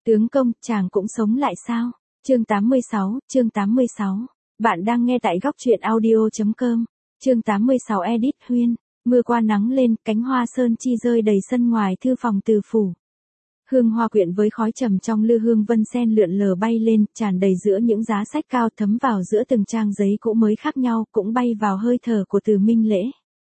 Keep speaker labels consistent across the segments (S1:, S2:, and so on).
S1: Tướng công, chàng cũng sống lại sao? Chương 86. Bạn đang nghe tại góc truyện audio.com. Chương 86 Edit Huyên. Mưa qua nắng lên, cánh hoa sơn chi rơi đầy sân ngoài thư phòng Từ phủ. Hương hoa quyện với khói trầm trong lư hương vân sen lượn lờ bay lên, tràn đầy giữa những giá sách cao, thấm vào giữa từng trang giấy cũ mới khác nhau, cũng bay vào hơi thở của Từ Minh Lễ.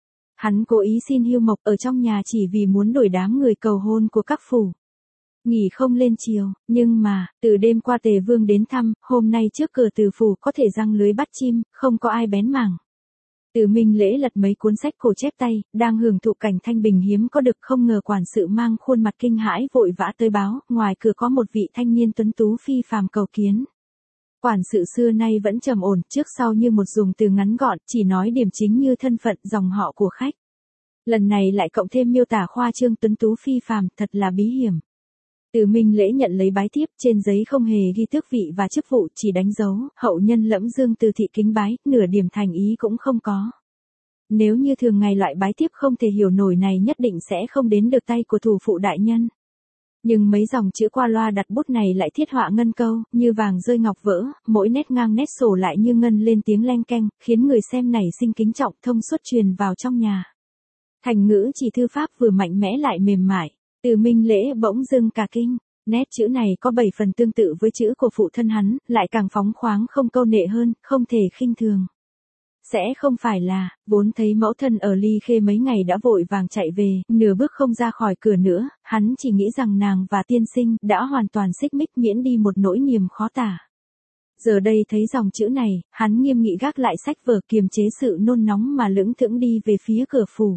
S1: Hắn cố ý xin hưu mộc ở trong nhà chỉ vì muốn đuổi đám người cầu hôn của các phủ. Nghỉ không lên chiều, nhưng mà, từ đêm qua Tề Vương đến thăm, hôm nay trước cửa Từ phủ có thể giăng lưới bắt chim, không có ai bén mảng. Từ Minh Lễ lật mấy cuốn sách cổ chép tay, đang hưởng thụ cảnh thanh bình hiếm có được, không ngờ quản sự mang khuôn mặt kinh hãi vội vã tới báo, ngoài cửa có một vị thanh niên tuấn tú phi phàm cầu kiến. Quản sự xưa nay vẫn trầm ổn, trước sau như một dùng từ ngắn gọn, chỉ nói điểm chính như thân phận, dòng họ của khách. Lần này lại cộng thêm miêu tả khoa trương tuấn tú phi phàm, thật là bí hiểm. Từ Minh Lễ nhận lấy bái thiếp, trên giấy không hề ghi tước vị và chức vụ, chỉ đánh dấu, hậu nhân Lẫm Dương Từ thị kính bái, nửa điểm thành ý cũng không có. Nếu như thường ngày loại bái thiếp không thể hiểu nổi này nhất định sẽ không đến được tay của thủ phụ đại nhân. Nhưng mấy dòng chữ qua loa đặt bút này lại thiết họa ngân câu, như vàng rơi ngọc vỡ, mỗi nét ngang nét sổ lại như ngân lên tiếng leng keng, khiến người xem nảy sinh kính trọng, thông suốt truyền vào trong nhà. Thành ngữ chỉ thư pháp vừa mạnh mẽ lại mềm mại. Từ Minh Lễ bỗng dưng cả kinh, nét chữ này có 7 phần tương tự với chữ của phụ thân hắn, lại càng phóng khoáng không câu nệ hơn, không thể khinh thường. Sẽ không phải là, vốn thấy mẫu thân ở Ly Khê mấy ngày đã vội vàng chạy về, nửa bước không ra khỏi cửa nữa, hắn chỉ nghĩ rằng nàng và tiên sinh đã hoàn toàn xích mích, miễn đi một nỗi niềm khó tả. Giờ đây thấy dòng chữ này, hắn nghiêm nghị gác lại sách vở, kiềm chế sự nôn nóng mà lững thững đi về phía cửa phủ.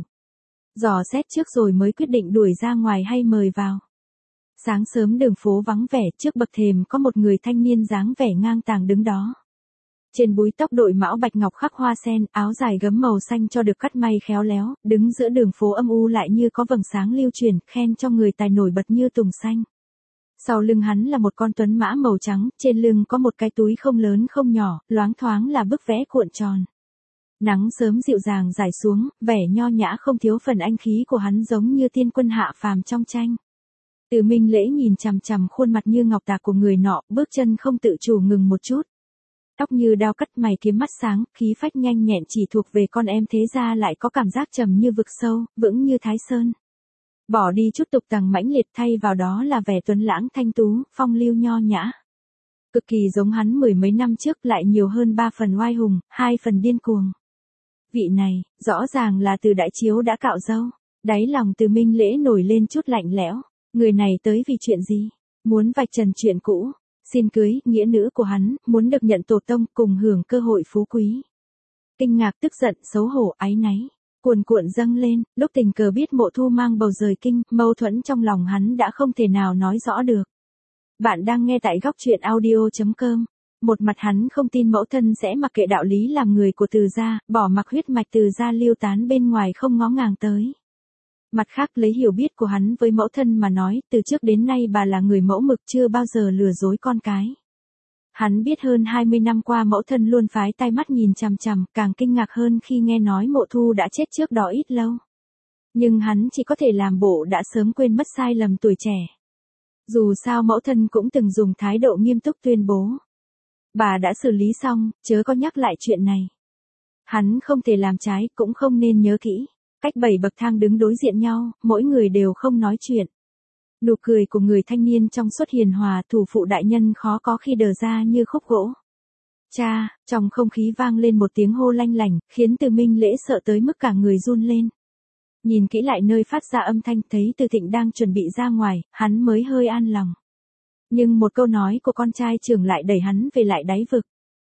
S1: Dò xét trước rồi mới quyết định đuổi ra ngoài hay mời vào. Sáng sớm đường phố vắng vẻ, trước bậc thềm có một người thanh niên dáng vẻ ngang tàng đứng đó. Trên búi tóc đội mão bạch ngọc khắc hoa sen, áo dài gấm màu xanh cho được cắt may khéo léo, đứng giữa đường phố âm u lại như có vầng sáng lưu truyền, khen cho người tài nổi bật như tùng xanh. Sau lưng hắn là một con tuấn mã màu trắng, trên lưng có một cái túi không lớn không nhỏ, loáng thoáng là bức vẽ cuộn tròn. Nắng sớm dịu dàng rải xuống, vẻ nho nhã không thiếu phần anh khí của hắn giống như tiên quân hạ phàm trong tranh. Từ Minh Lễ nhìn chằm chằm khuôn mặt như ngọc tạc của người nọ, bước chân không tự chủ ngừng một chút. Tóc như đao cắt, mày kiếm, mắt sáng, khí phách nhanh nhẹn chỉ thuộc về con em thế gia, lại có cảm giác trầm như vực sâu, vững như Thái Sơn. Bỏ đi chút tục tằng mãnh liệt, thay vào đó là vẻ tuấn lãng thanh tú, phong lưu nho nhã. Cực kỳ giống hắn mười mấy năm trước, lại nhiều hơn 3 phần oai hùng, 2 phần điên cuồng. Vị này, rõ ràng là Từ Đại Chiếu đã cạo râu. Đáy lòng Từ Minh Lễ nổi lên chút lạnh lẽo. Người này tới vì chuyện gì? Muốn vạch trần chuyện cũ, xin cưới, nghĩa nữ của hắn, muốn được nhận tổ tông, cùng hưởng cơ hội phú quý. Kinh ngạc, tức giận, xấu hổ, áy náy, cuồn cuộn dâng lên, lúc tình cờ biết Mộ Thu mang bầu rời kinh, mâu thuẫn trong lòng hắn đã không thể nào nói rõ được. Bạn đang nghe tại góc truyện audio.com. Một mặt hắn không tin mẫu thân sẽ mặc kệ đạo lý làm người của Từ gia, bỏ mặc huyết mạch Từ gia lưu tán bên ngoài không ngó ngàng tới. Mặt khác lấy hiểu biết của hắn với mẫu thân mà nói, từ trước đến nay bà là người mẫu mực, chưa bao giờ lừa dối con cái. Hắn biết hơn 20 năm qua mẫu thân luôn phái tai mắt nhìn chằm chằm, càng kinh ngạc hơn khi nghe nói Mộ Thu đã chết trước đó ít lâu. Nhưng hắn chỉ có thể làm bộ đã sớm quên mất sai lầm tuổi trẻ. Dù sao mẫu thân cũng từng dùng thái độ nghiêm túc tuyên bố. Bà đã xử lý xong, chớ có nhắc lại chuyện này. Hắn không thể làm trái, cũng không nên nhớ kỹ. Cách 7 bậc thang đứng đối diện nhau, mỗi người đều không nói chuyện. Nụ cười của người thanh niên trong suốt hiền hòa, thủ phụ đại nhân khó có khi đờ ra như khúc gỗ. Cha, trong không khí vang lên một tiếng hô lanh lảnh, khiến Từ Minh Lễ sợ tới mức cả người run lên. Nhìn kỹ lại nơi phát ra âm thanh, thấy Từ Thịnh đang chuẩn bị ra ngoài, hắn mới hơi an lòng. Nhưng một câu nói của con trai trưởng lại đẩy hắn về lại đáy vực.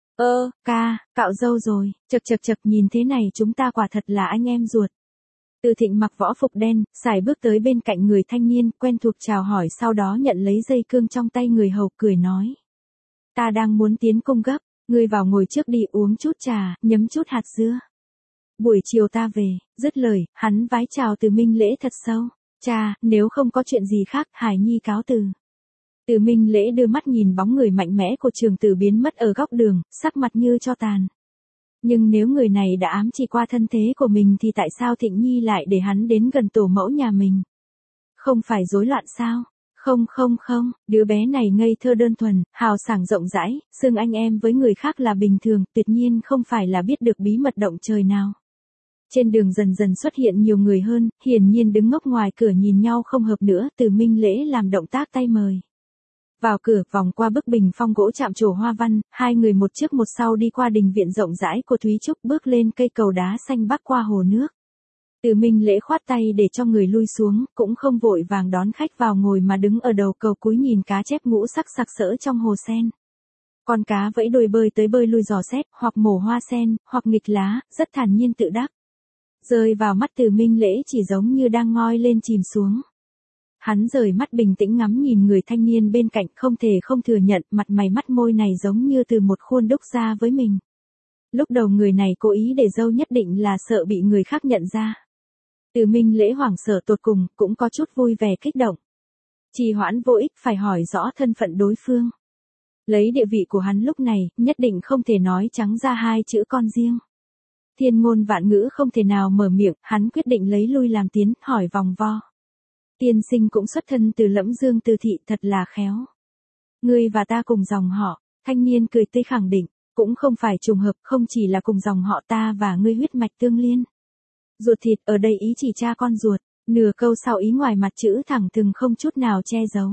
S1: Ca, cạo râu rồi, chật nhìn thế này chúng ta quả thật là anh em ruột. Từ Thịnh mặc võ phục đen, sải bước tới bên cạnh người thanh niên, quen thuộc chào hỏi, sau đó nhận lấy dây cương trong tay người hầu, cười nói. Ta đang muốn tiến cung gấp, ngươi vào ngồi trước đi, uống chút trà, nhấm chút hạt dưa. Buổi chiều ta về, dứt lời, hắn vái chào Từ Minh Lễ thật sâu. Cha, nếu không có chuyện gì khác, Hải Nhi cáo từ. Từ Minh Lễ đưa mắt nhìn bóng người mạnh mẽ của Trường Tử biến mất ở góc đường, sắc mặt như tro tàn. Nhưng nếu người này đã ám chỉ qua thân thế của mình thì tại sao Thịnh Nhi lại để hắn đến gần tổ mẫu nhà mình? Không phải rối loạn sao? Không không không, đứa bé này ngây thơ đơn thuần, hào sảng rộng rãi, xưng anh em với người khác là bình thường, tuyệt nhiên không phải là biết được bí mật động trời nào. Trên đường dần dần xuất hiện nhiều người hơn, hiển nhiên đứng ngốc ngoài cửa nhìn nhau không hợp nữa, Từ Minh Lễ làm động tác tay mời. Vào cửa, vòng qua bức bình phong gỗ chạm trổ hoa văn, hai người một trước một sau đi qua đình viện rộng rãi của Thúy Trúc, bước lên cây cầu đá xanh bắc qua hồ nước. Từ Minh Lễ khoát tay để cho người lui xuống, cũng không vội vàng đón khách vào ngồi mà đứng ở đầu cầu cúi nhìn cá chép ngũ sắc sặc sỡ trong hồ sen. Con cá vẫy đuôi bơi tới bơi lui dò xét, hoặc mổ hoa sen, hoặc nghịch lá, rất thản nhiên tự đắc. Rơi vào mắt Từ Minh Lễ chỉ giống như đang ngoi lên chìm xuống. Hắn rời mắt bình tĩnh ngắm nhìn người thanh niên bên cạnh, không thể không thừa nhận mặt mày mắt môi này giống như từ một khuôn đúc ra với mình. Lúc đầu người này cố ý để dâu nhất định là sợ bị người khác nhận ra. Từ Minh Lễ hoảng sợ tột cùng, cũng có chút vui vẻ kích động. Trì hoãn vô ích, phải hỏi rõ thân phận đối phương. Lấy địa vị của hắn lúc này, nhất định không thể nói trắng ra hai chữ con riêng. Thiên ngôn vạn ngữ không thể nào mở miệng, hắn quyết định lấy lui làm tiến, hỏi vòng vo. Tiên sinh cũng xuất thân từ Lẫm Dương Từ thị, thật là khéo. Ngươi và ta cùng dòng họ, thanh niên cười tươi khẳng định, cũng không phải trùng hợp, không chỉ là cùng dòng họ ta và ngươi huyết mạch tương liên. Ruột thịt ở đây ý chỉ cha con ruột, nửa câu sau ý ngoài mặt chữ thẳng thừng không chút nào che giấu.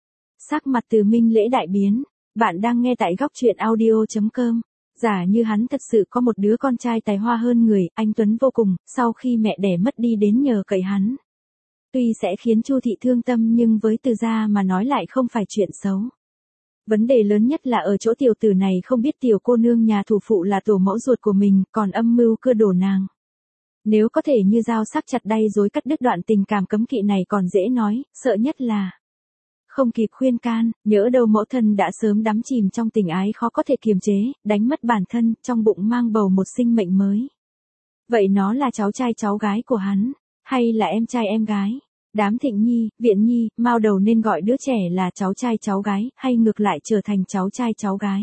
S1: Sắc mặt Từ Minh Lễ đại biến, bạn đang nghe tại góc truyện audio.com. Giả như hắn thật sự có một đứa con trai tài hoa hơn người, anh tuấn vô cùng, sau khi mẹ đẻ mất đi đến nhờ cậy hắn. Tuy sẽ khiến Chu thị thương tâm nhưng với Từ gia mà nói lại không phải chuyện xấu. Vấn đề lớn nhất là ở chỗ tiểu tử này không biết tiểu cô nương nhà thủ phụ là tổ mẫu ruột của mình, còn âm mưu cưa đổ nàng. Nếu có thể như dao sắc chặt đay dối cắt đứt đoạn tình cảm cấm kỵ này còn dễ nói, sợ nhất là không kịp khuyên can, nhỡ đâu mẫu thân đã sớm đắm chìm trong tình ái khó có thể kiềm chế, đánh mất bản thân, trong bụng mang bầu một sinh mệnh mới. Vậy nó là cháu trai cháu gái của hắn, hay là em trai em gái? Đám Thịnh Nhi, Viện Nhi, Mao đầu nên gọi đứa trẻ là cháu trai cháu gái, hay ngược lại trở thành cháu trai cháu gái?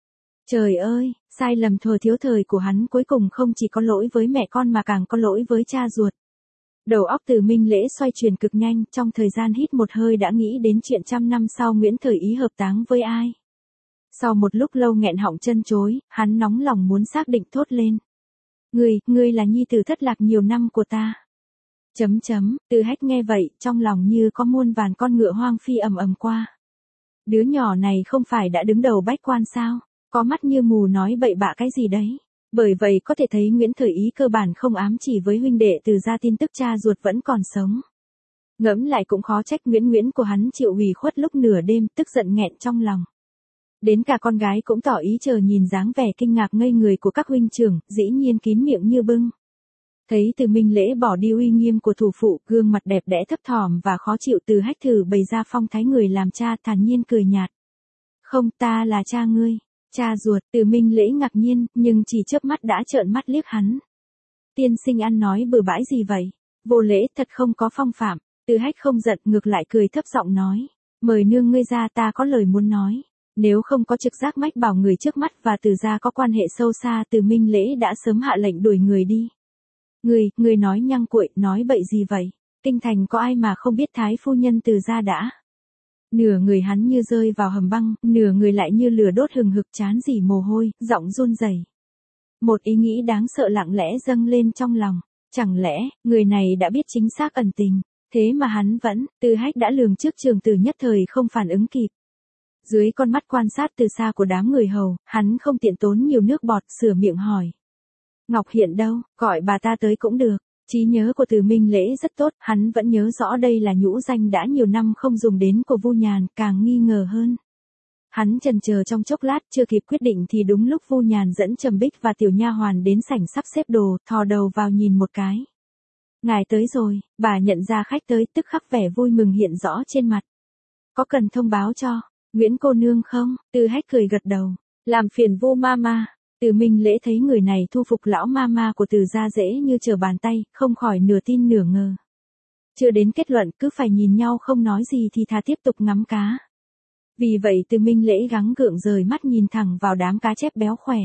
S1: Trời ơi, sai lầm thuở thiếu thời của hắn cuối cùng không chỉ có lỗi với mẹ con mà càng có lỗi với cha ruột. Đầu óc Từ Minh Lễ xoay chuyển cực nhanh, trong thời gian hít một hơi đã nghĩ đến chuyện trăm năm sau Nguyễn Thời Ý hợp táng với ai. Sau một lúc lâu nghẹn họng chân chối, hắn nóng lòng muốn xác định thốt lên. Ngươi là nhi tử thất lạc nhiều năm của ta. Từ Hách nghe vậy, trong lòng như có muôn vàn con ngựa hoang phi ầm ầm qua. Đứa nhỏ này không phải đã đứng đầu bách quan sao, có mắt như mù nói bậy bạ cái gì đấy. Bởi vậy có thể thấy Nguyễn Thời Ý cơ bản không ám chỉ với huynh đệ Từ gia tin tức cha ruột vẫn còn sống. Ngẫm lại cũng khó trách Nguyễn của hắn chịu ủy khuất lúc nửa đêm, tức giận nghẹn trong lòng. Đến cả con gái cũng tỏ ý chờ nhìn dáng vẻ kinh ngạc ngây người của các huynh trưởng, dĩ nhiên kín miệng như bưng. Thấy Từ Minh Lễ bỏ đi uy nghiêm của thủ phụ, gương mặt đẹp đẽ thấp thỏm và khó chịu, Từ Hách thử bày ra phong thái người làm cha, thản nhiên cười nhạt. Không, ta là cha ngươi. Cha ruột, Từ Minh Lễ ngạc nhiên, nhưng chỉ chớp mắt đã trợn mắt liếc hắn. Tiên sinh ăn nói bừa bãi gì vậy? Vô lễ, thật không có phong phạm. Từ Hách không giận, ngược lại cười thấp giọng nói. Mời nương ngươi ra, ta có lời muốn nói. Nếu không có trực giác mách bảo người trước mắt và Từ gia có quan hệ sâu xa, Từ Minh Lễ đã sớm hạ lệnh đuổi người đi. Người nói nhăng cuội, nói bậy gì vậy? Kinh thành có ai mà không biết thái phu nhân Từ gia đã? Nửa người hắn như rơi vào hầm băng, nửa người lại như lửa đốt hừng hực, trán rỉ mồ hôi, giọng run rẩy. Một ý nghĩ đáng sợ lặng lẽ dâng lên trong lòng. Chẳng lẽ, người này đã biết chính xác ẩn tình, thế mà hắn vẫn, Từ Hách đã lường trước trường tử nhất thời không phản ứng kịp. Dưới con mắt quan sát từ xa của đám người hầu, hắn không tiện tốn nhiều nước bọt, sửa miệng hỏi. Ngọc Hiện đâu, gọi bà ta tới cũng được. Trí nhớ của Từ Minh Lễ rất tốt, hắn vẫn nhớ rõ đây là nhũ danh đã nhiều năm không dùng đến của Vu Nhàn, càng nghi ngờ hơn. Hắn chần chờ trong chốc lát, chưa kịp quyết định thì đúng lúc Vu Nhàn dẫn Trầm Bích và tiểu nha hoàn đến sảnh sắp xếp đồ, thò đầu vào nhìn một cái. Ngài tới rồi, bà nhận ra khách tới, tức khắc vẻ vui mừng hiện rõ trên mặt. Có cần thông báo cho Nguyễn cô nương không? Từ Hách cười gật đầu. Làm phiền Vu mama. Từ Minh Lễ thấy người này thu phục lão mama của Từ gia dễ như trở bàn tay, không khỏi nửa tin nửa ngờ. Chưa đến kết luận, cứ phải nhìn nhau không nói gì thì thà tiếp tục ngắm cá. Vì vậy Từ Minh Lễ gắng gượng rời mắt nhìn thẳng vào đám cá chép béo khỏe.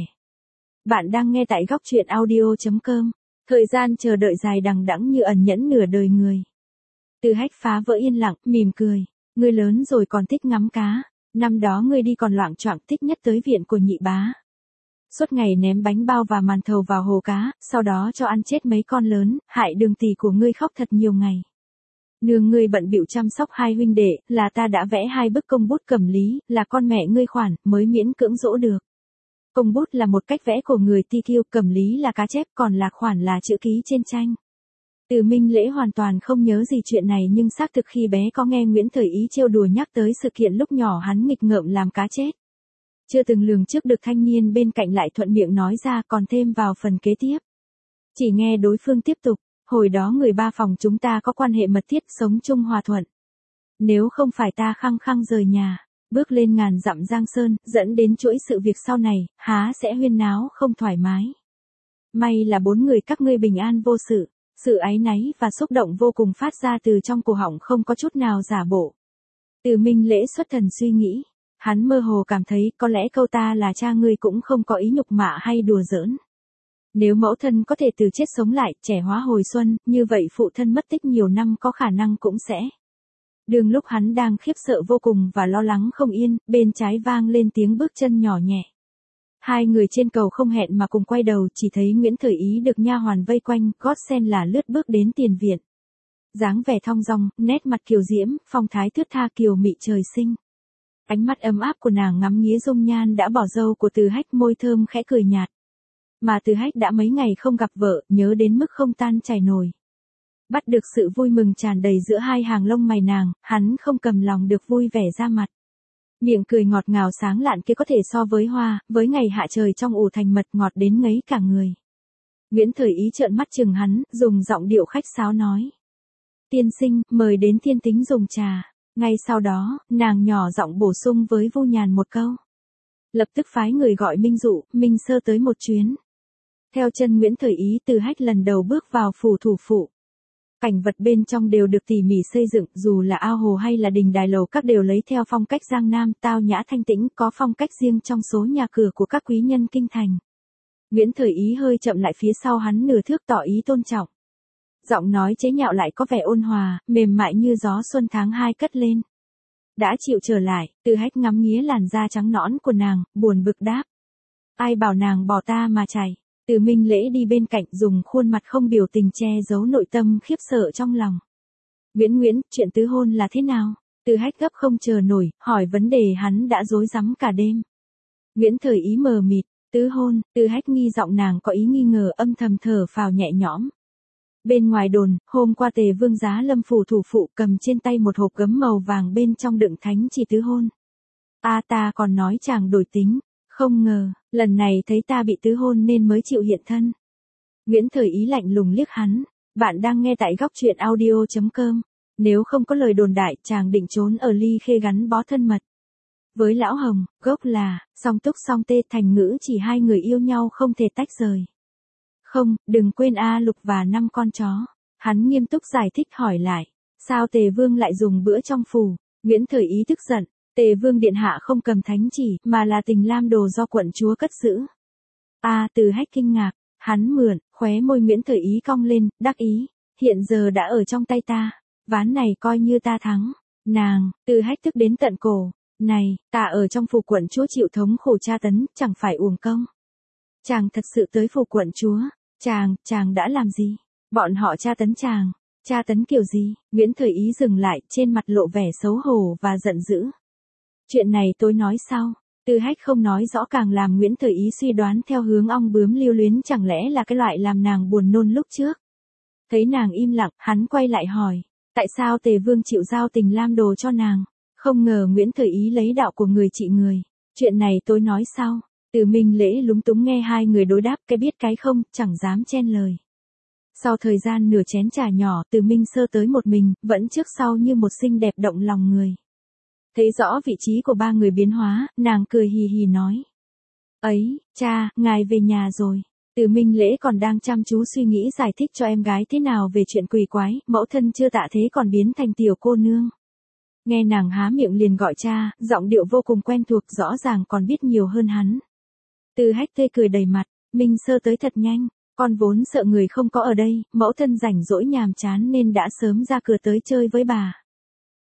S1: Bạn đang nghe tại góc truyện audio.com. Thời gian chờ đợi dài đằng đẵng như ẩn nhẫn nửa đời người. Từ Hách phá vỡ yên lặng, mỉm cười. Ngươi lớn rồi còn thích ngắm cá, năm đó ngươi đi còn loạng choạng thích nhất tới viện của nhị bá. Suốt ngày ném bánh bao và màn thầu vào hồ cá, sau đó cho ăn chết mấy con lớn, hại Đường tỷ của ngươi khóc thật nhiều ngày. Nương ngươi bận bịu chăm sóc hai huynh đệ, là ta đã vẽ hai bức công bút Cẩm Lý, là con mẹ ngươi khoản, mới miễn cưỡng dỗ được. Công bút là một cách vẽ của người ti kiêu, Cẩm Lý là cá chép, còn là khoản là chữ ký trên tranh. Từ Minh Lễ hoàn toàn không nhớ gì chuyện này, nhưng xác thực khi bé có nghe Nguyễn Thời Ý trêu đùa nhắc tới sự kiện lúc nhỏ hắn nghịch ngợm làm cá chết. Chưa từng lường trước được thanh niên bên cạnh lại thuận miệng nói ra, còn thêm vào phần kế tiếp. Chỉ nghe đối phương tiếp tục, hồi đó người ba phòng chúng ta có quan hệ mật thiết, sống chung hòa thuận. Nếu không phải ta khăng khăng rời nhà, bước lên ngàn dặm giang sơn, dẫn đến chuỗi sự việc sau này, há sẽ huyên náo không thoải mái. May là bốn người các ngươi bình an vô sự, sự áy náy và xúc động vô cùng phát ra từ trong cổ họng không có chút nào giả bộ. Từ Minh Lễ xuất thần suy nghĩ, hắn mơ hồ cảm thấy có lẽ câu ta là cha ngươi cũng không có ý nhục mạ hay đùa giỡn. Nếu mẫu thân có thể từ chết sống lại, trẻ hóa hồi xuân, như vậy phụ thân mất tích nhiều năm có khả năng cũng sẽ. Đường lúc hắn đang khiếp sợ vô cùng và lo lắng không yên, bên trái vang lên tiếng bước chân nhỏ nhẹ. Hai người trên cầu không hẹn mà cùng quay đầu, chỉ thấy Nguyễn Thời Ý được nha hoàn vây quanh, gót sen là lướt bước đến tiền viện. Dáng vẻ thong dong, nét mặt kiều diễm, phong thái thướt tha kiều mị trời sinh. Ánh mắt ấm áp của nàng ngắm nghía dung nhan đã bỏ dâu của Từ Hách, môi thơm khẽ cười nhạt. Mà Từ Hách đã mấy ngày không gặp vợ, nhớ đến mức không tan chảy nổi. Bắt được sự vui mừng tràn đầy giữa hai hàng lông mày nàng, hắn không cầm lòng được vui vẻ ra mặt. Miệng cười ngọt ngào sáng lạn kia có thể so với hoa, với ngày hạ trời trong ủ thành mật, ngọt đến ngấy cả người. Nguyễn Thời Ý trợn mắt chừng hắn, dùng giọng điệu khách sáo nói. Tiên sinh, mời đến thiên tính dùng trà. Ngay sau đó, nàng nhỏ giọng bổ sung với Vu Nhàn một câu. Lập tức phái người gọi Minh Dụ, Minh Sơ tới một chuyến. Theo chân Nguyễn Thời Ý, Từ Hách lần đầu bước vào phủ thủ phụ. Cảnh vật bên trong đều được tỉ mỉ xây dựng, dù là ao hồ hay là đình đài lầu các đều lấy theo phong cách Giang Nam, tao nhã thanh tĩnh, có phong cách riêng trong số nhà cửa của các quý nhân kinh thành. Nguyễn Thời Ý hơi chậm lại phía sau hắn nửa thước tỏ ý tôn trọng. Giọng nói chế nhạo lại có vẻ ôn hòa, mềm mại như gió xuân tháng 2 cất lên. Đã chịu trở lại, Từ Hách ngắm nghía làn da trắng nõn của nàng, buồn bực đáp. Ai bảo nàng bỏ ta mà chạy. Từ Minh Lễ đi bên cạnh dùng khuôn mặt không biểu tình che giấu nội tâm khiếp sợ trong lòng. Nguyễn, chuyện tứ hôn là thế nào? Từ Hách gấp không chờ nổi, hỏi vấn đề hắn đã rối rắm cả đêm. Nguyễn Thời Ý mờ mịt, tứ hôn, Từ Hách nghi giọng nàng có ý nghi ngờ, âm thầm thở phào nhẹ nhõm. Bên ngoài đồn, hôm qua Tề Vương Giá Lâm phủ thủ phụ cầm trên tay một hộp gấm màu vàng bên trong đựng thánh chỉ tứ hôn. Ta còn nói chàng đổi tính. Không ngờ, lần này thấy ta bị tứ hôn nên mới chịu hiện thân. Nguyễn Thời Ý lạnh lùng liếc hắn, bạn đang nghe tại góc truyện audio.com. Nếu không có lời đồn đại, chàng định trốn ở Ly Khê gắn bó thân mật. Với Lão Hồng, gốc là, song túc song tê, thành ngữ chỉ hai người yêu nhau không thể tách rời. Không, đừng quên A Lục và 5 con chó. Hắn nghiêm túc giải thích hỏi lại, sao Tề Vương lại dùng bữa trong phủ? Nguyễn Thời Ý tức giận. Tề Vương điện hạ không cầm thánh chỉ, mà là tình lam đồ do quận chúa cất giữ. Từ Hách kinh ngạc, hắn mượn, khóe môi Nguyễn Thời Ý cong lên, đắc ý, hiện giờ đã ở trong tay ta, ván này coi như ta thắng. Nàng, Từ Hách tức đến tận cổ, này, ta ở trong phủ quận chúa chịu thống khổ tra tấn, chẳng phải uổng công. Chàng thật sự tới phủ quận chúa, chàng đã làm gì? Bọn họ tra tấn chàng, tra tấn kiểu gì? Nguyễn Thời Ý dừng lại, trên mặt lộ vẻ xấu hổ và giận dữ. Chuyện này tôi nói sau. Từ Hách không nói rõ càng làm Nguyễn Thời Ý suy đoán theo hướng ong bướm lưu luyến, chẳng lẽ là cái loại làm nàng buồn nôn lúc trước. Thấy nàng im lặng, hắn quay lại hỏi, tại sao Tề Vương chịu giao tình lam đồ cho nàng? Không ngờ Nguyễn Thời Ý lấy đạo của người trị người. Chuyện này tôi nói sau. Từ Minh Lễ lúng túng nghe hai người đối đáp, cái biết cái không, chẳng dám chen lời. Sau thời gian nửa chén trà nhỏ, Từ Minh Sơ tới một mình, vẫn trước sau như một xinh đẹp động lòng người. Thấy rõ vị trí của ba người biến hóa, nàng cười hì hì nói. Ấy, cha, ngài về nhà rồi. Từ Minh Lễ còn đang chăm chú suy nghĩ giải thích cho em gái thế nào về chuyện quỷ quái, mẫu thân chưa tạ thế còn biến thành tiểu cô nương. Nghe nàng há miệng liền gọi cha, giọng điệu vô cùng quen thuộc, rõ ràng còn biết nhiều hơn hắn. Từ Hách tươi cười đầy mặt, Minh Sơ tới thật nhanh, con vốn sợ người không có ở đây, mẫu thân rảnh rỗi nhàm chán nên đã sớm ra cửa tới chơi với bà.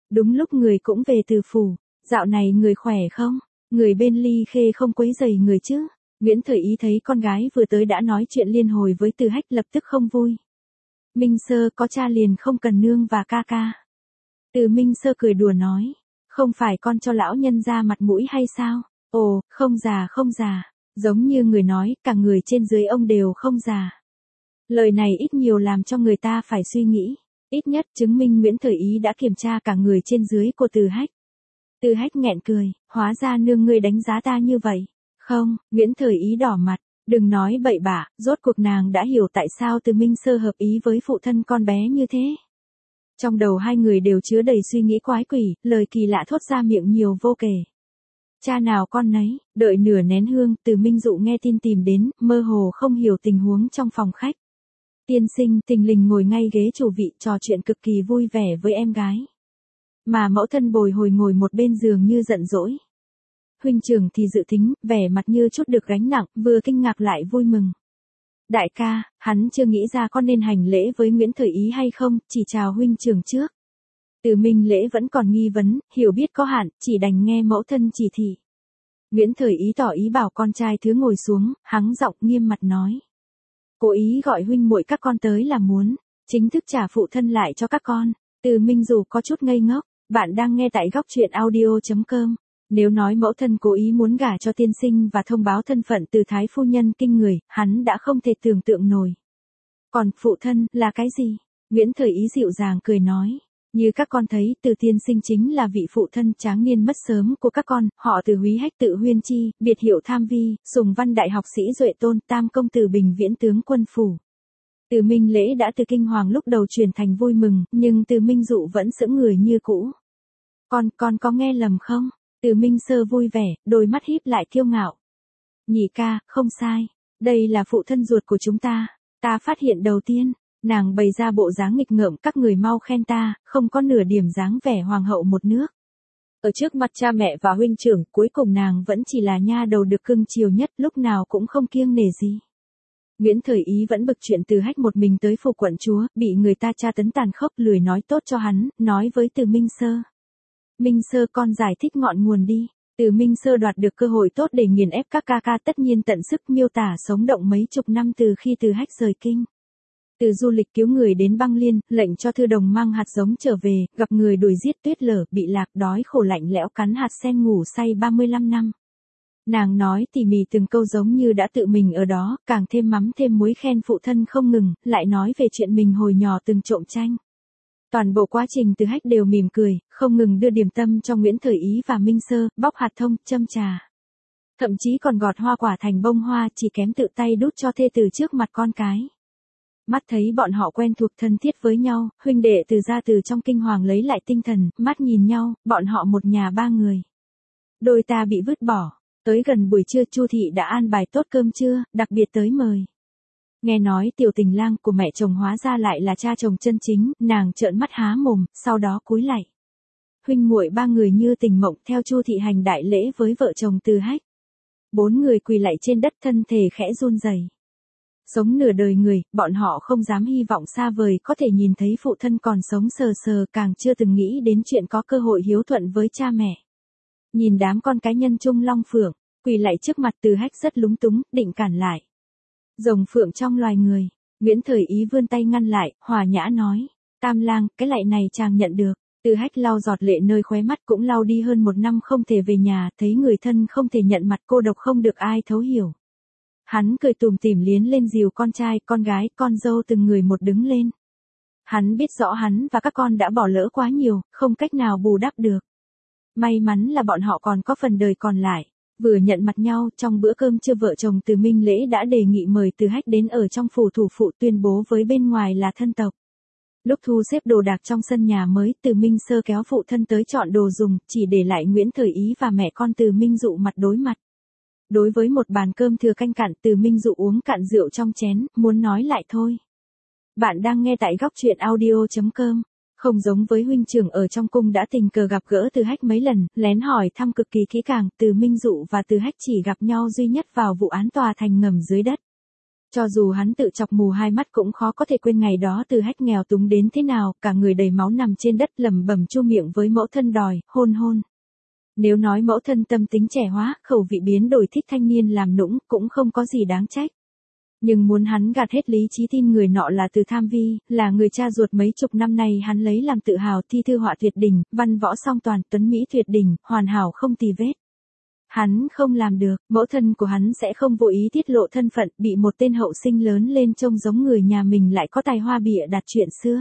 S1: Đúng lúc người cũng về từ phủ. Dạo này người khỏe không? Người bên Ly Khê không quấy rầy người chứ? Nguyễn Thời Ý thấy con gái vừa tới đã nói chuyện liên hồi với Từ Hách lập tức không vui. Minh Sơ có cha liền không cần nương và ca ca. Từ Minh Sơ cười đùa nói. Không phải con cho lão nhân ra mặt mũi hay sao? Ồ, không già không già. Giống như người nói, cả người trên dưới ông đều không già. Lời này ít nhiều làm cho người ta phải suy nghĩ. Ít nhất chứng minh Nguyễn Thời Ý đã kiểm tra cả người trên dưới của Từ Hách. Từ Hách nghẹn cười, hóa ra nương ngươi đánh giá ta như vậy. Không, Nguyễn Thời Ý đỏ mặt, đừng nói bậy bạ, rốt cuộc nàng đã hiểu tại sao Từ Minh Sơ hợp ý với phụ thân con bé như thế. Trong đầu hai người đều chứa đầy suy nghĩ quái quỷ, lời kỳ lạ thốt ra miệng nhiều vô kể. Cha nào con nấy, đợi nửa nén hương, Từ Minh Dụ nghe tin tìm đến, mơ hồ không hiểu tình huống trong phòng khách. Tiên sinh thình lình ngồi ngay ghế chủ vị trò chuyện cực kỳ vui vẻ với em gái. Mà mẫu thân bồi hồi ngồi một bên giường như giận dỗi. Huynh trưởng thì dự tính, vẻ mặt như chút được gánh nặng, vừa kinh ngạc lại vui mừng. Đại ca, hắn chưa nghĩ ra con nên hành lễ với Nguyễn Thời Ý hay không, chỉ chào huynh trưởng trước. Từ Minh Lễ vẫn còn nghi vấn, hiểu biết có hạn, chỉ đành nghe mẫu thân chỉ thị. Nguyễn Thời Ý tỏ ý bảo con trai thứ ngồi xuống, hắng giọng nghiêm mặt nói. Cố ý gọi huynh muội các con tới là muốn, chính thức trả phụ thân lại cho các con. Từ Minh dù có chút ngây ngốc, bạn đang nghe tại góc truyện audio.com. Nếu nói mẫu thân cố ý muốn gả cho tiên sinh và thông báo thân phận từ thái phu nhân kinh người, hắn đã không thể tưởng tượng nổi. Còn phụ thân là cái gì? Nguyễn Thời Ý dịu dàng cười nói. Như các con thấy, Từ tiên sinh chính là vị phụ thân tráng niên mất sớm của các con, họ Từ Húy Hách tự Huyên Chi, biệt hiệu Tham Vi, Sùng Văn đại học sĩ Duệ Tôn, Tam công tử Bình Viễn tướng quân phủ. Từ Minh Lễ đã từ kinh hoàng lúc đầu chuyển thành vui mừng, nhưng Từ Minh Dụ vẫn sững người như cũ. Con có nghe lầm không? Từ Minh Sơ vui vẻ, đôi mắt híp lại kiêu ngạo. Nhị ca, không sai. Đây là phụ thân ruột của chúng ta. Ta phát hiện đầu tiên. Nàng bày ra bộ dáng nghịch ngợm, các người mau khen ta, không có nửa điểm dáng vẻ hoàng hậu một nước. Ở trước mặt cha mẹ và huynh trưởng, cuối cùng nàng vẫn chỉ là nha đầu được cưng chiều nhất, lúc nào cũng không kiêng nể gì. Nguyễn Thời Ý vẫn bực chuyện Từ Hách một mình tới phủ quận chúa, bị người ta tra tấn tàn khốc, lười nói tốt cho hắn, nói với Từ Minh Sơ. Minh Sơ con giải thích ngọn nguồn đi. Từ Minh Sơ đoạt được cơ hội tốt để nghiền ép các ca ca, tất nhiên tận sức miêu tả sống động mấy chục năm từ khi Từ Hách rời kinh. Từ du lịch cứu người đến băng liên, lệnh cho thư đồng mang hạt giống trở về, gặp người đuổi giết tuyết lở, bị lạc đói khổ lạnh lẽo cắn hạt sen ngủ say 35 năm. Nàng nói tỉ mỉ từng câu giống như đã tự mình ở đó, càng thêm mắm thêm muối khen phụ thân không ngừng, lại nói về chuyện mình hồi nhỏ từng trộm tranh. Toàn bộ quá trình Từ Hách đều mỉm cười, không ngừng đưa điểm tâm cho Nguyễn Thời Ý và Minh Sơ, bóc hạt thông, châm trà. Thậm chí còn gọt hoa quả thành bông hoa, chỉ kém tự tay đút cho thê tử trước mặt con cái. Mắt thấy bọn họ quen thuộc thân thiết với nhau, huynh đệ Từ gia từ trong kinh hoàng lấy lại tinh thần, mắt nhìn nhau, bọn họ một nhà ba người. Đôi ta bị vứt bỏ. Tới gần buổi trưa Chu thị đã an bài tốt cơm trưa, đặc biệt tới mời. Nghe nói tiểu tình lang của mẹ chồng hóa ra lại là cha chồng chân chính, nàng trợn mắt há mồm, sau đó cúi lạy. Huynh muội ba người như tình mộng theo Chu thị hành đại lễ với vợ chồng Từ Hách. Bốn người quỳ lạy trên đất, thân thể khẽ run rẩy. Sống nửa đời người, bọn họ không dám hy vọng xa vời có thể nhìn thấy phụ thân còn sống sờ sờ, càng chưa từng nghĩ đến chuyện có cơ hội hiếu thuận với cha mẹ. Nhìn đám con cái nhân trung long phượng, quỳ lạy trước mặt Từ Hách rất lúng túng, định cản lại. Rồng phượng trong loài người, Nguyễn Thời Ý vươn tay ngăn lại, hòa nhã nói. Tam lang, cái lạy này chàng nhận được. Từ Hách lau giọt lệ nơi khóe mắt, cũng lau đi hơn 1 năm không thể về nhà, thấy người thân không thể nhận mặt, cô độc không được ai thấu hiểu. Hắn cười tủm tỉm liến lên dìu con trai, con gái, con dâu từng người một đứng lên. Hắn biết rõ hắn và các con đã bỏ lỡ quá nhiều, không cách nào bù đắp được. May mắn là bọn họ còn có phần đời còn lại. Vừa nhận mặt nhau, trong bữa cơm trưa vợ chồng Từ Minh Lễ đã đề nghị mời Từ Hách đến ở trong phủ thủ phụ, tuyên bố với bên ngoài là thân tộc. Lúc thu xếp đồ đạc trong sân nhà mới, Từ Minh Sơ kéo phụ thân tới chọn đồ dùng, chỉ để lại Nguyễn Thời Ý và mẹ con Từ Minh Dụ mặt đối mặt. Đối với một bàn cơm thừa canh cạn, Từ Minh Dụ uống cạn rượu trong chén, muốn nói lại thôi. Bạn đang nghe tại góc truyện audio.com. Không giống với huynh trưởng ở trong cung đã tình cờ gặp gỡ Từ Hách mấy lần, lén hỏi thăm cực kỳ kỹ càng, Từ Minh Dụ và Từ Hách chỉ gặp nhau duy nhất vào vụ án tòa thành ngầm dưới đất. Cho dù hắn tự chọc mù hai mắt cũng khó có thể quên ngày đó Từ Hách nghèo túng đến thế nào, cả người đầy máu nằm trên đất lẩm bẩm chu miệng với mẫu thân đòi, hôn hôn. Nếu nói mẫu thân tâm tính trẻ hóa, khẩu vị biến đổi thích thanh niên làm nũng, cũng không có gì đáng trách. Nhưng muốn hắn gạt hết lý trí tin người nọ là Từ Tham Vi, là người cha ruột mấy chục năm nay hắn lấy làm tự hào, thi thư họa tuyệt đỉnh, văn võ song toàn, tuấn mỹ tuyệt đỉnh, hoàn hảo không tì vết. Hắn không làm được, mẫu thân của hắn sẽ không vô ý tiết lộ thân phận, bị một tên hậu sinh lớn lên trông giống người nhà mình lại có tài hoa bịa đặt chuyện xưa.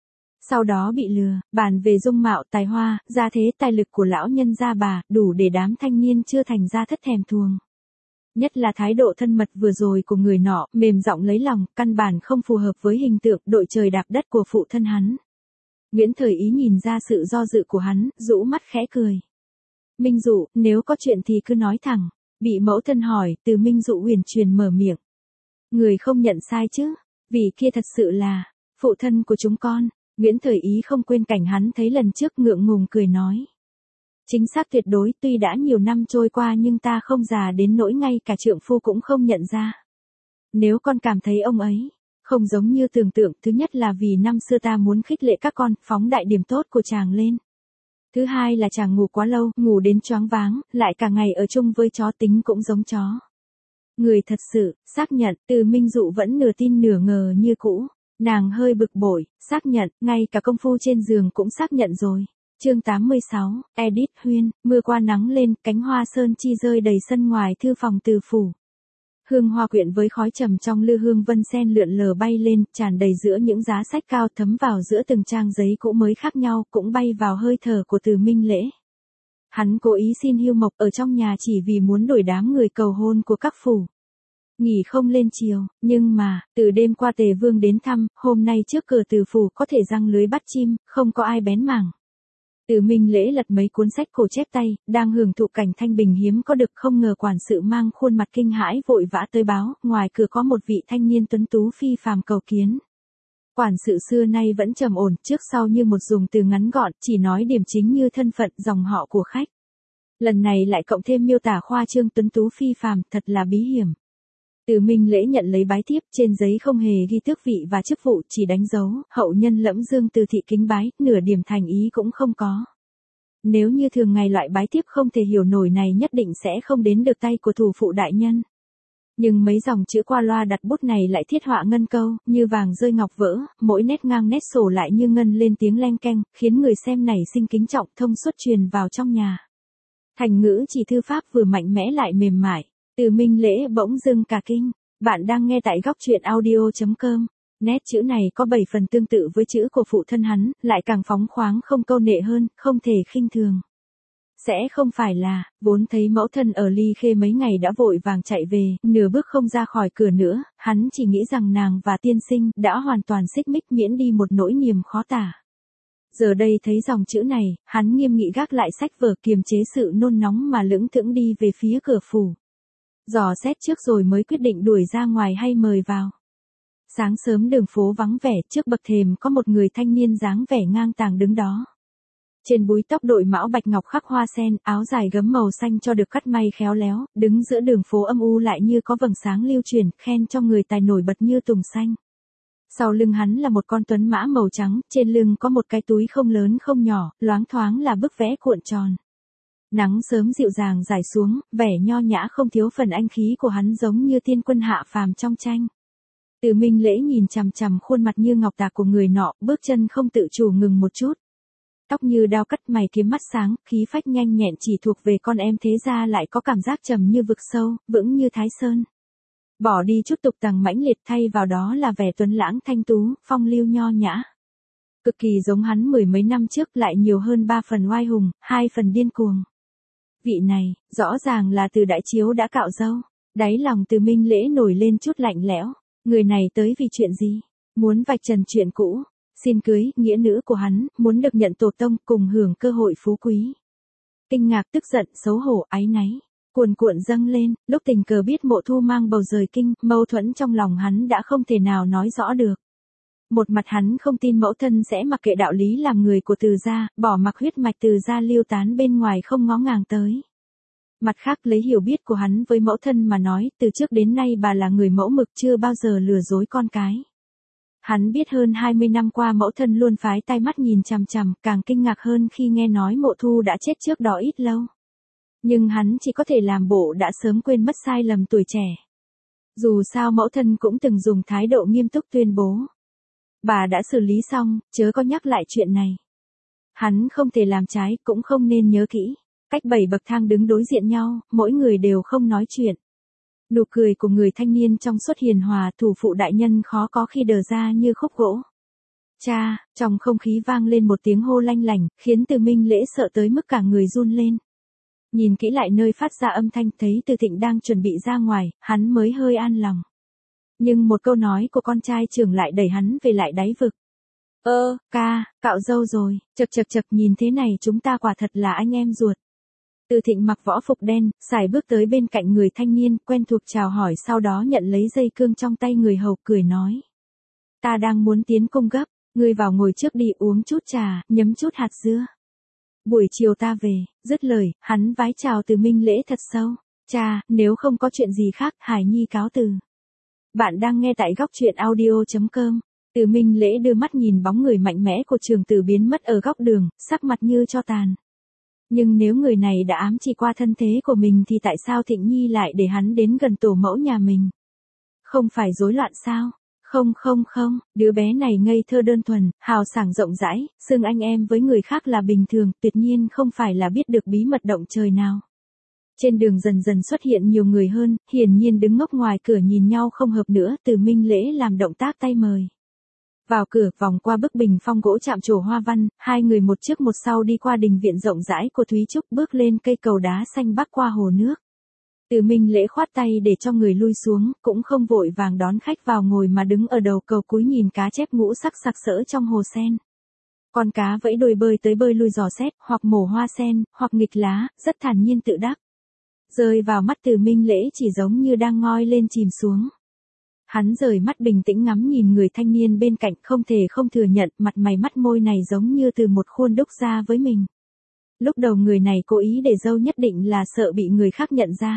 S1: Sau đó bị lừa, bàn về dung mạo, tài hoa, gia thế, tài lực của lão nhân gia bà, đủ để đám thanh niên chưa thành ra thất thèm thuồng. Nhất là thái độ thân mật vừa rồi của người nọ, mềm giọng lấy lòng, căn bản không phù hợp với hình tượng đội trời đạp đất của phụ thân hắn. Nguyễn Thời Ý nhìn ra sự do dự của hắn, rũ mắt khẽ cười. Minh Dụ, nếu có chuyện thì cứ nói thẳng. Bị mẫu thân hỏi, Từ Minh Dụ uyển chuyển mở miệng. Người không nhận sai chứ, vì kia thật sự là phụ thân của chúng con. Nguyễn Thời Ý không quên cảnh hắn thấy lần trước, ngượng ngùng cười nói. Chính xác tuyệt đối, tuy đã nhiều năm trôi qua nhưng ta không già đến nỗi ngay cả trượng phu cũng không nhận ra. Nếu con cảm thấy ông ấy không giống như tưởng tượng, thứ nhất là vì năm xưa ta muốn khích lệ các con, phóng đại điểm tốt của chàng lên. Thứ hai là chàng ngủ quá lâu, ngủ đến choáng váng, lại cả ngày ở chung với chó, tính cũng giống chó. Người thật sự, xác nhận, Từ Minh Dụ vẫn nửa tin nửa ngờ như cũ. Nàng hơi bực bội, xác nhận, ngay cả công phu trên giường cũng xác nhận rồi. Chương 86, Edith Huyên, mưa qua nắng lên, cánh hoa sơn chi rơi đầy sân ngoài thư phòng Từ phủ. Hương hoa quyện với khói trầm trong lư hương vân sen lượn lờ bay lên, tràn đầy giữa những giá sách cao, thấm vào giữa từng trang giấy cũ mới khác nhau, cũng bay vào hơi thở của Từ Minh Lễ. Hắn cố ý xin hưu mộc ở trong nhà chỉ vì muốn đuổi đám người cầu hôn của các phủ. Nghỉ không lên chiều, nhưng mà, từ đêm qua Tề Vương đến thăm, hôm nay trước cửa Từ phủ có thể giăng lưới bắt chim, không có ai bén mảng. Từ Minh Lễ lật mấy cuốn sách cổ chép tay, đang hưởng thụ cảnh thanh bình hiếm có được, không ngờ quản sự mang khuôn mặt kinh hãi vội vã tới báo, ngoài cửa có một vị thanh niên tuấn tú phi phàm cầu kiến. Quản sự xưa nay vẫn trầm ổn, trước sau như một dùng từ ngắn gọn, chỉ nói điểm chính như thân phận, dòng họ của khách. Lần này lại cộng thêm miêu tả khoa trương tuấn tú phi phàm, thật là bí hiểm. Từ Minh Lễ nhận lấy bái thiếp, trên giấy không hề ghi tước vị và chức vụ, chỉ đánh dấu, hậu nhân Lẫm Dương Từ thị kính bái, nửa điểm thành ý cũng không có. Nếu như thường ngày loại bái thiếp không thể hiểu nổi này nhất định sẽ không đến được tay của thủ phụ đại nhân. Nhưng mấy dòng chữ qua loa đặt bút này lại thiết họa ngân câu, như vàng rơi ngọc vỡ, mỗi nét ngang nét sổ lại như ngân lên tiếng leng keng, khiến người xem nảy sinh kính trọng, thông suốt truyền vào trong nhà. Thành ngữ chỉ thư pháp vừa mạnh mẽ lại mềm mại. Từ Minh Lễ bỗng dưng cả kinh. Bạn đang nghe tại góc truyện audio.com. Nét chữ này có 7 phần tương tự với chữ của phụ thân hắn, lại càng phóng khoáng không câu nệ hơn, không thể khinh thường. Sẽ không phải là, vốn thấy mẫu thân ở Ly Khê mấy ngày đã vội vàng chạy về, nửa bước không ra khỏi cửa nữa, hắn chỉ nghĩ rằng nàng và tiên sinh đã hoàn toàn xích mích, miễn đi một nỗi niềm khó tả. Giờ đây thấy dòng chữ này, hắn nghiêm nghị gác lại sách vở, kiềm chế sự nôn nóng mà lững thững đi về phía cửa phủ. Dò xét trước rồi mới quyết định đuổi ra ngoài hay mời vào. Sáng sớm đường phố vắng vẻ, trước bậc thềm có một người thanh niên dáng vẻ ngang tàng đứng đó. Trên búi tóc đội mão bạch ngọc khắc hoa sen, áo dài gấm màu xanh cho được cắt may khéo léo, đứng giữa đường phố âm u lại như có vầng sáng lưu truyền, khen cho người tài nổi bật như tùng xanh. Sau lưng hắn là một con tuấn mã màu trắng, trên lưng có một cái túi không lớn không nhỏ, loáng thoáng là bức vẽ cuộn tròn. Nắng sớm dịu dàng rải xuống, vẻ nho nhã không thiếu phần anh khí của hắn giống như tiên quân hạ phàm trong tranh. Từ Minh Lễ nhìn chằm chằm khuôn mặt như ngọc tạc của người nọ, bước chân không tự chủ ngừng một chút. Tóc như đao cắt, mày kiếm, mắt sáng, khí phách nhanh nhẹn chỉ thuộc về con em thế gia, lại có cảm giác trầm như vực sâu, vững như Thái Sơn. Bỏ đi chút tục tằng mãnh liệt, thay vào đó là vẻ tuấn lãng thanh tú, phong lưu nho nhã. Cực kỳ giống hắn mười mấy năm trước, lại nhiều hơn 3 phần oai hùng, 2 phần điên cuồng. Vị này, rõ ràng là Từ Đại Chiếu đã cạo râu. Đáy lòng Từ Minh Lễ nổi lên chút lạnh lẽo. Người này tới vì chuyện gì? Muốn vạch trần chuyện cũ, xin cưới nghĩa nữ của hắn, muốn được nhận tổ tông, cùng hưởng cơ hội phú quý. Kinh ngạc, tức giận, xấu hổ, áy náy, cuồn cuộn dâng lên, lúc tình cờ biết Mộ Thu mang bầu rời kinh, mâu thuẫn trong lòng hắn đã không thể nào nói rõ được. Một mặt hắn không tin mẫu thân sẽ mặc kệ đạo lý làm người của Từ gia, bỏ mặc huyết mạch Từ gia lưu tán bên ngoài không ngó ngàng tới. Mặt khác lấy hiểu biết của hắn với mẫu thân mà nói, từ trước đến nay bà là người mẫu mực chưa bao giờ lừa dối con cái. Hắn biết hơn 20 năm qua mẫu thân luôn phái tai mắt nhìn chằm chằm, càng kinh ngạc hơn khi nghe nói Mộ Thu đã chết trước đó ít lâu. Nhưng hắn chỉ có thể làm bộ đã sớm quên mất sai lầm tuổi trẻ. Dù sao mẫu thân cũng từng dùng thái độ nghiêm túc tuyên bố. Bà đã xử lý xong, chớ có nhắc lại chuyện này. Hắn không thể làm trái, cũng không nên nhớ kỹ. Cách 7 bậc thang đứng đối diện nhau, mỗi người đều không nói chuyện. Nụ cười của người thanh niên trong suốt hiền hòa, thủ phụ đại nhân khó có khi đờ ra như khúc gỗ. Cha, trong không khí vang lên một tiếng hô lanh lảnh, khiến Từ Minh Lễ sợ tới mức cả người run lên. Nhìn kỹ lại nơi phát ra âm thanh, thấy Từ Thịnh đang chuẩn bị ra ngoài, hắn mới hơi an lòng. Nhưng một câu nói của con trai trưởng lại đẩy hắn về lại đáy vực. Ca, cạo râu rồi, chật nhìn thế này chúng ta quả thật là anh em ruột. Từ Thịnh mặc võ phục đen, sải bước tới bên cạnh người thanh niên, quen thuộc chào hỏi, sau đó nhận lấy dây cương trong tay người hầu, cười nói. Ta đang muốn tiến cung gấp, ngươi vào ngồi trước đi, uống chút trà, nhấm chút hạt dưa. Buổi chiều ta về, dứt lời, hắn vái chào Từ Minh Lễ thật sâu. Cha, nếu không có chuyện gì khác, Hải Nhi cáo từ. Bạn đang nghe tại góc truyện audio.com. Từ Minh Lễ đưa mắt nhìn bóng người mạnh mẽ của Trường Tử biến mất ở góc đường, sắc mặt như tro tàn. Nhưng nếu người này đã ám chỉ qua thân thế của mình thì tại sao Thịnh Nhi lại để hắn đến gần tổ mẫu nhà mình? Không phải rối loạn sao? Không, đứa bé này ngây thơ đơn thuần, hào sảng rộng rãi, xưng anh em với người khác là bình thường, tuyệt nhiên không phải là biết được bí mật động trời nào. Trên đường dần dần xuất hiện nhiều người hơn, hiển nhiên đứng ngốc ngoài cửa nhìn nhau không hợp nữa, Từ Minh Lễ làm động tác tay mời. Vào cửa, vòng qua bức bình phong gỗ chạm trổ hoa văn, hai người một trước một sau đi qua đình viện rộng rãi của Thúy Trúc, bước lên cây cầu đá xanh bắc qua hồ nước. Từ Minh Lễ khoát tay để cho người lui xuống, cũng không vội vàng đón khách vào ngồi mà đứng ở đầu cầu cúi nhìn cá chép ngũ sắc sặc sỡ trong hồ sen. Con cá vẫy đuôi bơi tới bơi lui dò xét, hoặc mổ hoa sen, hoặc nghịch lá, rất thản nhiên tự đắc. Rơi vào mắt Từ Minh Lễ chỉ giống như đang ngoi lên chìm xuống. Hắn rời mắt bình tĩnh ngắm nhìn người thanh niên bên cạnh, không thể không thừa nhận, mặt mày mắt môi này giống như từ một khuôn đúc ra với mình. Lúc đầu người này cố ý để dâu nhất định là sợ bị người khác nhận ra.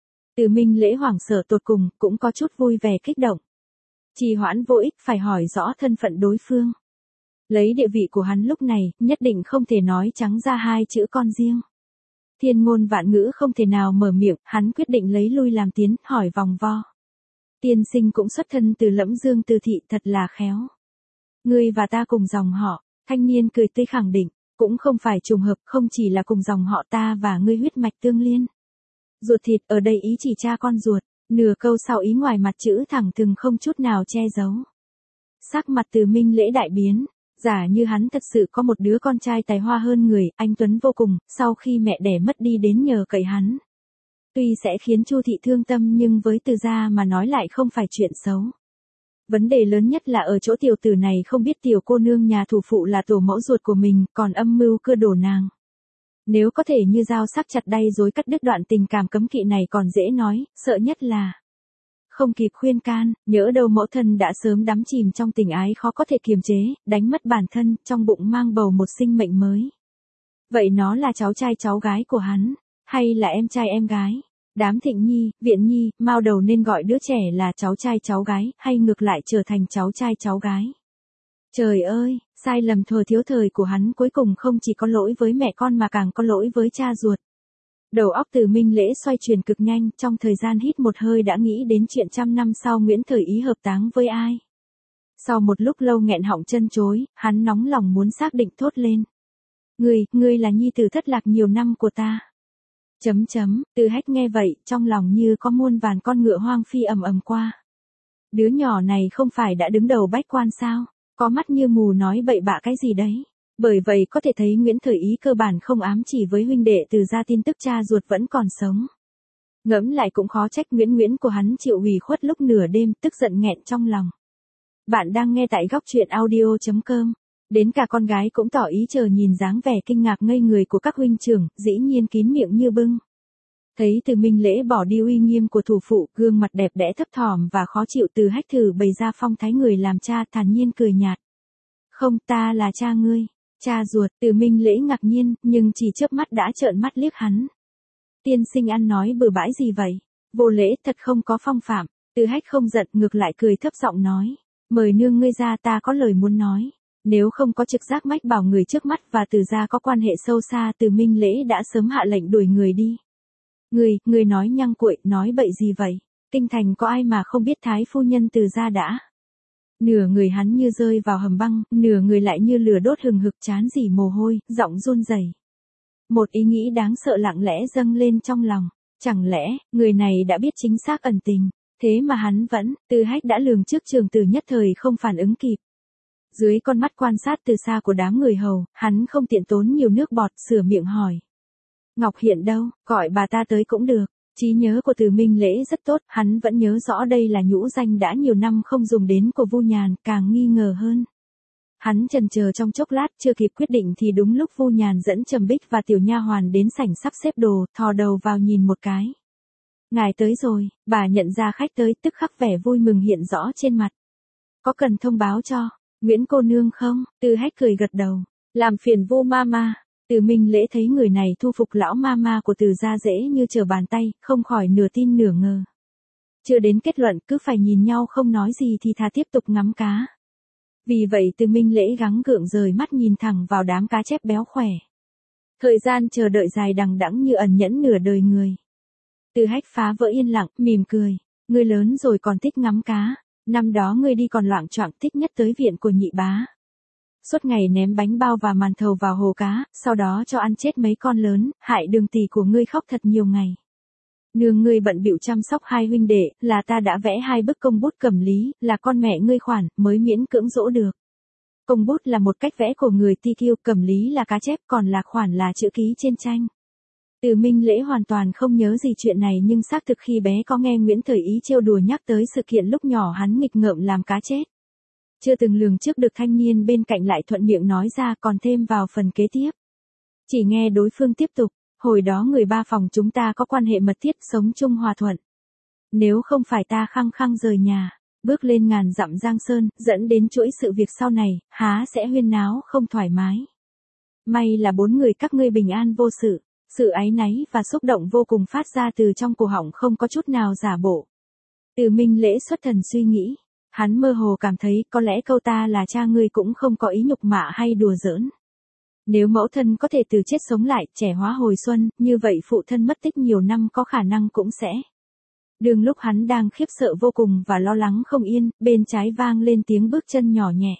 S1: Từ Minh Lễ hoảng sợ tột cùng, cũng có chút vui vẻ kích động. Trì hoãn vô ích, phải hỏi rõ thân phận đối phương. Lấy địa vị của hắn lúc này, nhất định không thể nói trắng ra hai chữ con riêng. Thiên ngôn vạn ngữ không thể nào mở miệng, hắn quyết định lấy lui làm tiến, hỏi vòng vo. Tiên sinh cũng xuất thân từ Lẫm Dương Từ thị, thật là khéo. Ngươi và ta cùng dòng họ, thanh niên cười tươi khẳng định, cũng không phải trùng hợp, không chỉ là cùng dòng họ, ta và ngươi huyết mạch tương liên. Ruột thịt ở đây ý chỉ cha con ruột, nửa câu sau ý ngoài mặt chữ thẳng thừng không chút nào che giấu. Sắc mặt Từ Minh Lễ đại biến, giả như hắn thật sự có một đứa con trai tài hoa hơn người, anh tuấn vô cùng, sau khi mẹ đẻ mất đi đến nhờ cậy hắn. Tuy sẽ khiến Chu thị thương tâm nhưng với Từ gia mà nói lại không phải chuyện xấu. Vấn đề lớn nhất là ở chỗ tiểu tử này không biết tiểu cô nương nhà thủ phụ là tổ mẫu ruột của mình, còn âm mưu cưa đổ nàng. Nếu có thể như dao sắc chặt đay dối cắt đứt đoạn tình cảm cấm kỵ này còn dễ nói, sợ nhất là không kịp khuyên can, nhỡ đâu mẫu thân đã sớm đắm chìm trong tình ái khó có thể kiềm chế, đánh mất bản thân, trong bụng mang bầu một sinh mệnh mới. Vậy nó là cháu trai cháu gái của hắn, hay là em trai em gái? Đám Thịnh Nhi, Viện Nhi, Mao đầu nên gọi đứa trẻ là cháu trai cháu gái, hay ngược lại trở thành cháu trai cháu gái? Trời ơi, sai lầm thuở thiếu thời của hắn cuối cùng không chỉ có lỗi với mẹ con mà càng có lỗi với cha ruột. Đầu óc Từ Minh Lễ xoay chuyển cực nhanh, trong thời gian hít một hơi đã nghĩ đến chuyện trăm năm sau Nguyễn Thời Ý hợp táng với ai. Sau một lúc lâu nghẹn họng chân chối, hắn nóng lòng muốn xác định thốt lên. Ngươi là nhi tử thất lạc nhiều năm của ta. Từ Hách nghe vậy, trong lòng như có muôn vàn con ngựa hoang phi ầm ầm qua. Đứa nhỏ này không phải đã đứng đầu bách quan sao, có mắt như mù nói bậy bạ cái gì đấy. Bởi vậy có thể thấy Nguyễn Thời Ý cơ bản không ám chỉ với huynh đệ Từ gia tin tức cha ruột vẫn còn sống. Ngẫm lại cũng khó trách Nguyễn của hắn chịu ủy khuất lúc nửa đêm, tức giận nghẹn trong lòng. Bạn đang nghe tại góc truyện audio.com. Đến cả con gái cũng tỏ ý chờ nhìn dáng vẻ kinh ngạc ngây người của các huynh trưởng, dĩ nhiên kín miệng như bưng. Thấy Từ Minh Lễ bỏ đi uy nghiêm của thủ phụ, gương mặt đẹp đẽ thấp thỏm và khó chịu, Từ Hách thử bày ra phong thái người làm cha, thản nhiên cười nhạt. Không, ta là cha ngươi, cha ruột. Từ Minh Lễ ngạc nhiên, nhưng chỉ chớp mắt đã trợn mắt liếc hắn. Tiên sinh ăn nói bừa bãi gì vậy? Vô lễ, thật không có phong phạm. Từ Hách không giận, ngược lại cười thấp giọng nói. Mời nương ngươi ra, ta có lời muốn nói. Nếu không có trực giác mách bảo người trước mắt và Từ gia có quan hệ sâu xa, Từ Minh Lễ đã sớm hạ lệnh đuổi người đi. Người nói nhăng cuội, nói bậy gì vậy? Kinh thành có ai mà không biết thái phu nhân Từ gia đã? Nửa người hắn như rơi vào hầm băng, nửa người lại như lửa đốt hừng hực, trán rỉ mồ hôi, giọng run rẩy. Một ý nghĩ đáng sợ lặng lẽ dâng lên trong lòng. Chẳng lẽ, người này đã biết chính xác ẩn tình, thế mà hắn vẫn, Từ Hách đã lường trước Trường Tử nhất thời không phản ứng kịp. Dưới con mắt quan sát từ xa của đám người hầu, hắn không tiện tốn nhiều nước bọt, sửa miệng hỏi. Ngọc Hiện đâu, gọi bà ta tới cũng được. Trí nhớ của Từ Minh Lễ rất tốt, hắn vẫn nhớ rõ đây là nhũ danh đã nhiều năm không dùng đến của Vu Nhàn, càng nghi ngờ hơn. Hắn chần chờ trong chốc lát, chưa kịp quyết định thì đúng lúc Vu Nhàn dẫn Trầm Bích và tiểu nha hoàn đến sảnh sắp xếp đồ, thò đầu vào nhìn một cái. Ngài tới rồi, bà nhận ra khách tới, tức khắc vẻ vui mừng hiện rõ trên mặt. Có cần thông báo cho Nguyễn cô nương không? Từ Hách cười gật đầu. Làm phiền Vu mama. Từ Minh Lễ thấy người này thu phục lão mama của Từ gia dễ như trở bàn tay, không khỏi nửa tin nửa ngờ. Chưa đến kết luận, cứ phải nhìn nhau không nói gì thì thà tiếp tục ngắm cá. Vì vậy Từ Minh Lễ gắng gượng rời mắt nhìn thẳng vào đám cá chép béo khỏe. Thời gian chờ đợi dài đằng đẵng như ẩn nhẫn nửa đời người. Từ Hách phá vỡ yên lặng, mỉm cười. Ngươi lớn rồi còn thích ngắm cá. Năm đó ngươi đi còn loạng choạng, thích nhất tới viện của nhị bá. Suốt ngày ném bánh bao và màn thầu vào hồ cá, sau đó cho ăn chết mấy con lớn, hại Đường tỷ của ngươi khóc thật nhiều ngày. Nương ngươi bận bịu chăm sóc hai huynh đệ, là ta đã vẽ hai bức công bút cẩm lý, là con mẹ ngươi khoản, mới miễn cưỡng dỗ được. Công bút là một cách vẽ của người TQ, cẩm lý là cá chép, còn là khoản là chữ ký trên tranh. Từ Minh Lễ hoàn toàn không nhớ gì chuyện này, nhưng xác thực khi bé có nghe Nguyễn Thời Ý trêu đùa nhắc tới sự kiện lúc nhỏ hắn nghịch ngợm làm cá chết. Chưa từng lường trước được thanh niên bên cạnh lại thuận miệng nói ra, còn thêm vào phần kế tiếp. Chỉ nghe đối phương tiếp tục, hồi đó người ba phòng chúng ta có quan hệ mật thiết, sống chung hòa thuận. Nếu không phải ta khăng khăng rời nhà, bước lên ngàn dặm giang sơn, dẫn đến chuỗi sự việc sau này, há sẽ huyên náo không thoải mái. May là bốn người các ngươi bình an vô sự. Sự áy náy và xúc động vô cùng phát ra từ trong cổ họng, không có chút nào giả bộ. Từ Minh Lễ xuất thần suy nghĩ. Hắn mơ hồ cảm thấy có lẽ câu ta là cha ngươi cũng không có ý nhục mạ hay đùa giỡn. Nếu mẫu thân có thể từ chết sống lại, trẻ hóa hồi xuân, như vậy phụ thân mất tích nhiều năm có khả năng cũng sẽ. Đường lúc hắn đang khiếp sợ vô cùng và lo lắng không yên, bên trái vang lên tiếng bước chân nhỏ nhẹ.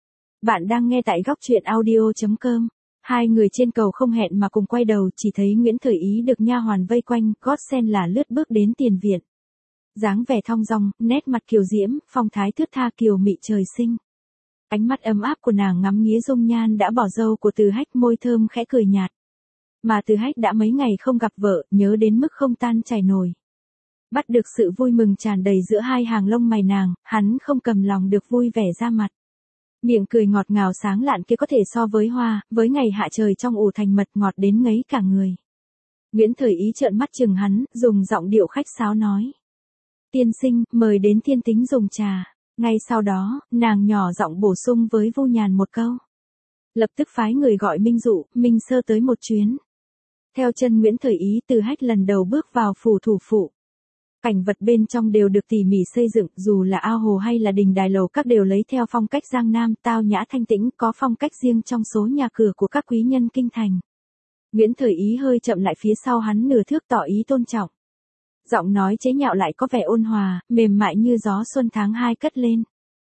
S1: Bạn đang nghe tại góc truyện audio.com. Hai người trên cầu không hẹn mà cùng quay đầu, chỉ thấy Nguyễn Thời Ý được nha hoàn vây quanh, gót sen là lướt bước đến tiền viện. Dáng vẻ thong dong, nét mặt kiều diễm, phong thái thướt tha kiều mị trời sinh. Ánh mắt ấm áp của nàng ngắm nghía dung nhan đã bỏ dâu của Từ Hách, môi thơm khẽ cười nhạt. Mà Từ Hách đã mấy ngày không gặp vợ, nhớ đến mức không tan chảy nổi. Bắt được sự vui mừng tràn đầy giữa hai hàng lông mày nàng, hắn không cầm lòng được vui vẻ ra mặt. Miệng cười ngọt ngào sáng lạn kia có thể so với hoa, với ngày hạ trời trong ủ thành mật, ngọt đến ngấy cả người. Nguyễn Thời Ý trợn mắt chừng hắn, dùng giọng điệu khách sáo nói. Tiên sinh, mời đến thiên tính dùng trà. Ngay sau đó, nàng nhỏ giọng bổ sung với Vu Nhàn một câu. Lập tức phái người gọi Minh Dụ, Minh Sơ tới một chuyến. Theo chân Nguyễn Thời Ý, Từ Hách lần đầu bước vào phủ thủ phụ. Cảnh vật bên trong đều được tỉ mỉ xây dựng, dù là ao hồ hay là đình đài lầu các đều lấy theo phong cách Giang Nam, tao nhã thanh tĩnh, có phong cách riêng trong số nhà cửa của các quý nhân kinh thành. Nguyễn Thời Ý hơi chậm lại phía sau hắn nửa thước, tỏ ý tôn trọng. Giọng nói chế nhạo lại có vẻ ôn hòa, mềm mại như gió xuân tháng 2 cất lên.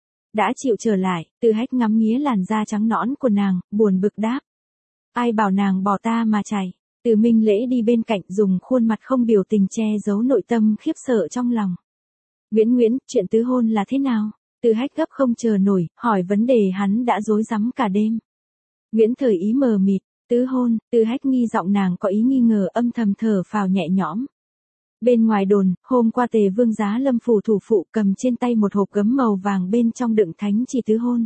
S1: Đã chịu trở lại, Từ Hách ngắm nghía làn da trắng nõn của nàng, buồn bực đáp. Ai bảo nàng bỏ ta mà chạy. Từ Minh Lễ đi bên cạnh, dùng khuôn mặt không biểu tình che giấu nội tâm khiếp sợ trong lòng. Nguyễn, chuyện tứ hôn là thế nào? Từ Hách gấp không chờ nổi, hỏi vấn đề hắn đã rối rắm cả đêm. Nguyễn Thời Ý mờ mịt, tứ hôn, Từ Hách nghi giọng nàng có ý nghi ngờ, âm thầm thở phào nhẹ nhõm. Bên ngoài đồn, hôm qua Tề Vương Giá Lâm phủ thủ phụ cầm trên tay một hộp gấm màu vàng, bên trong đựng thánh chỉ tứ hôn.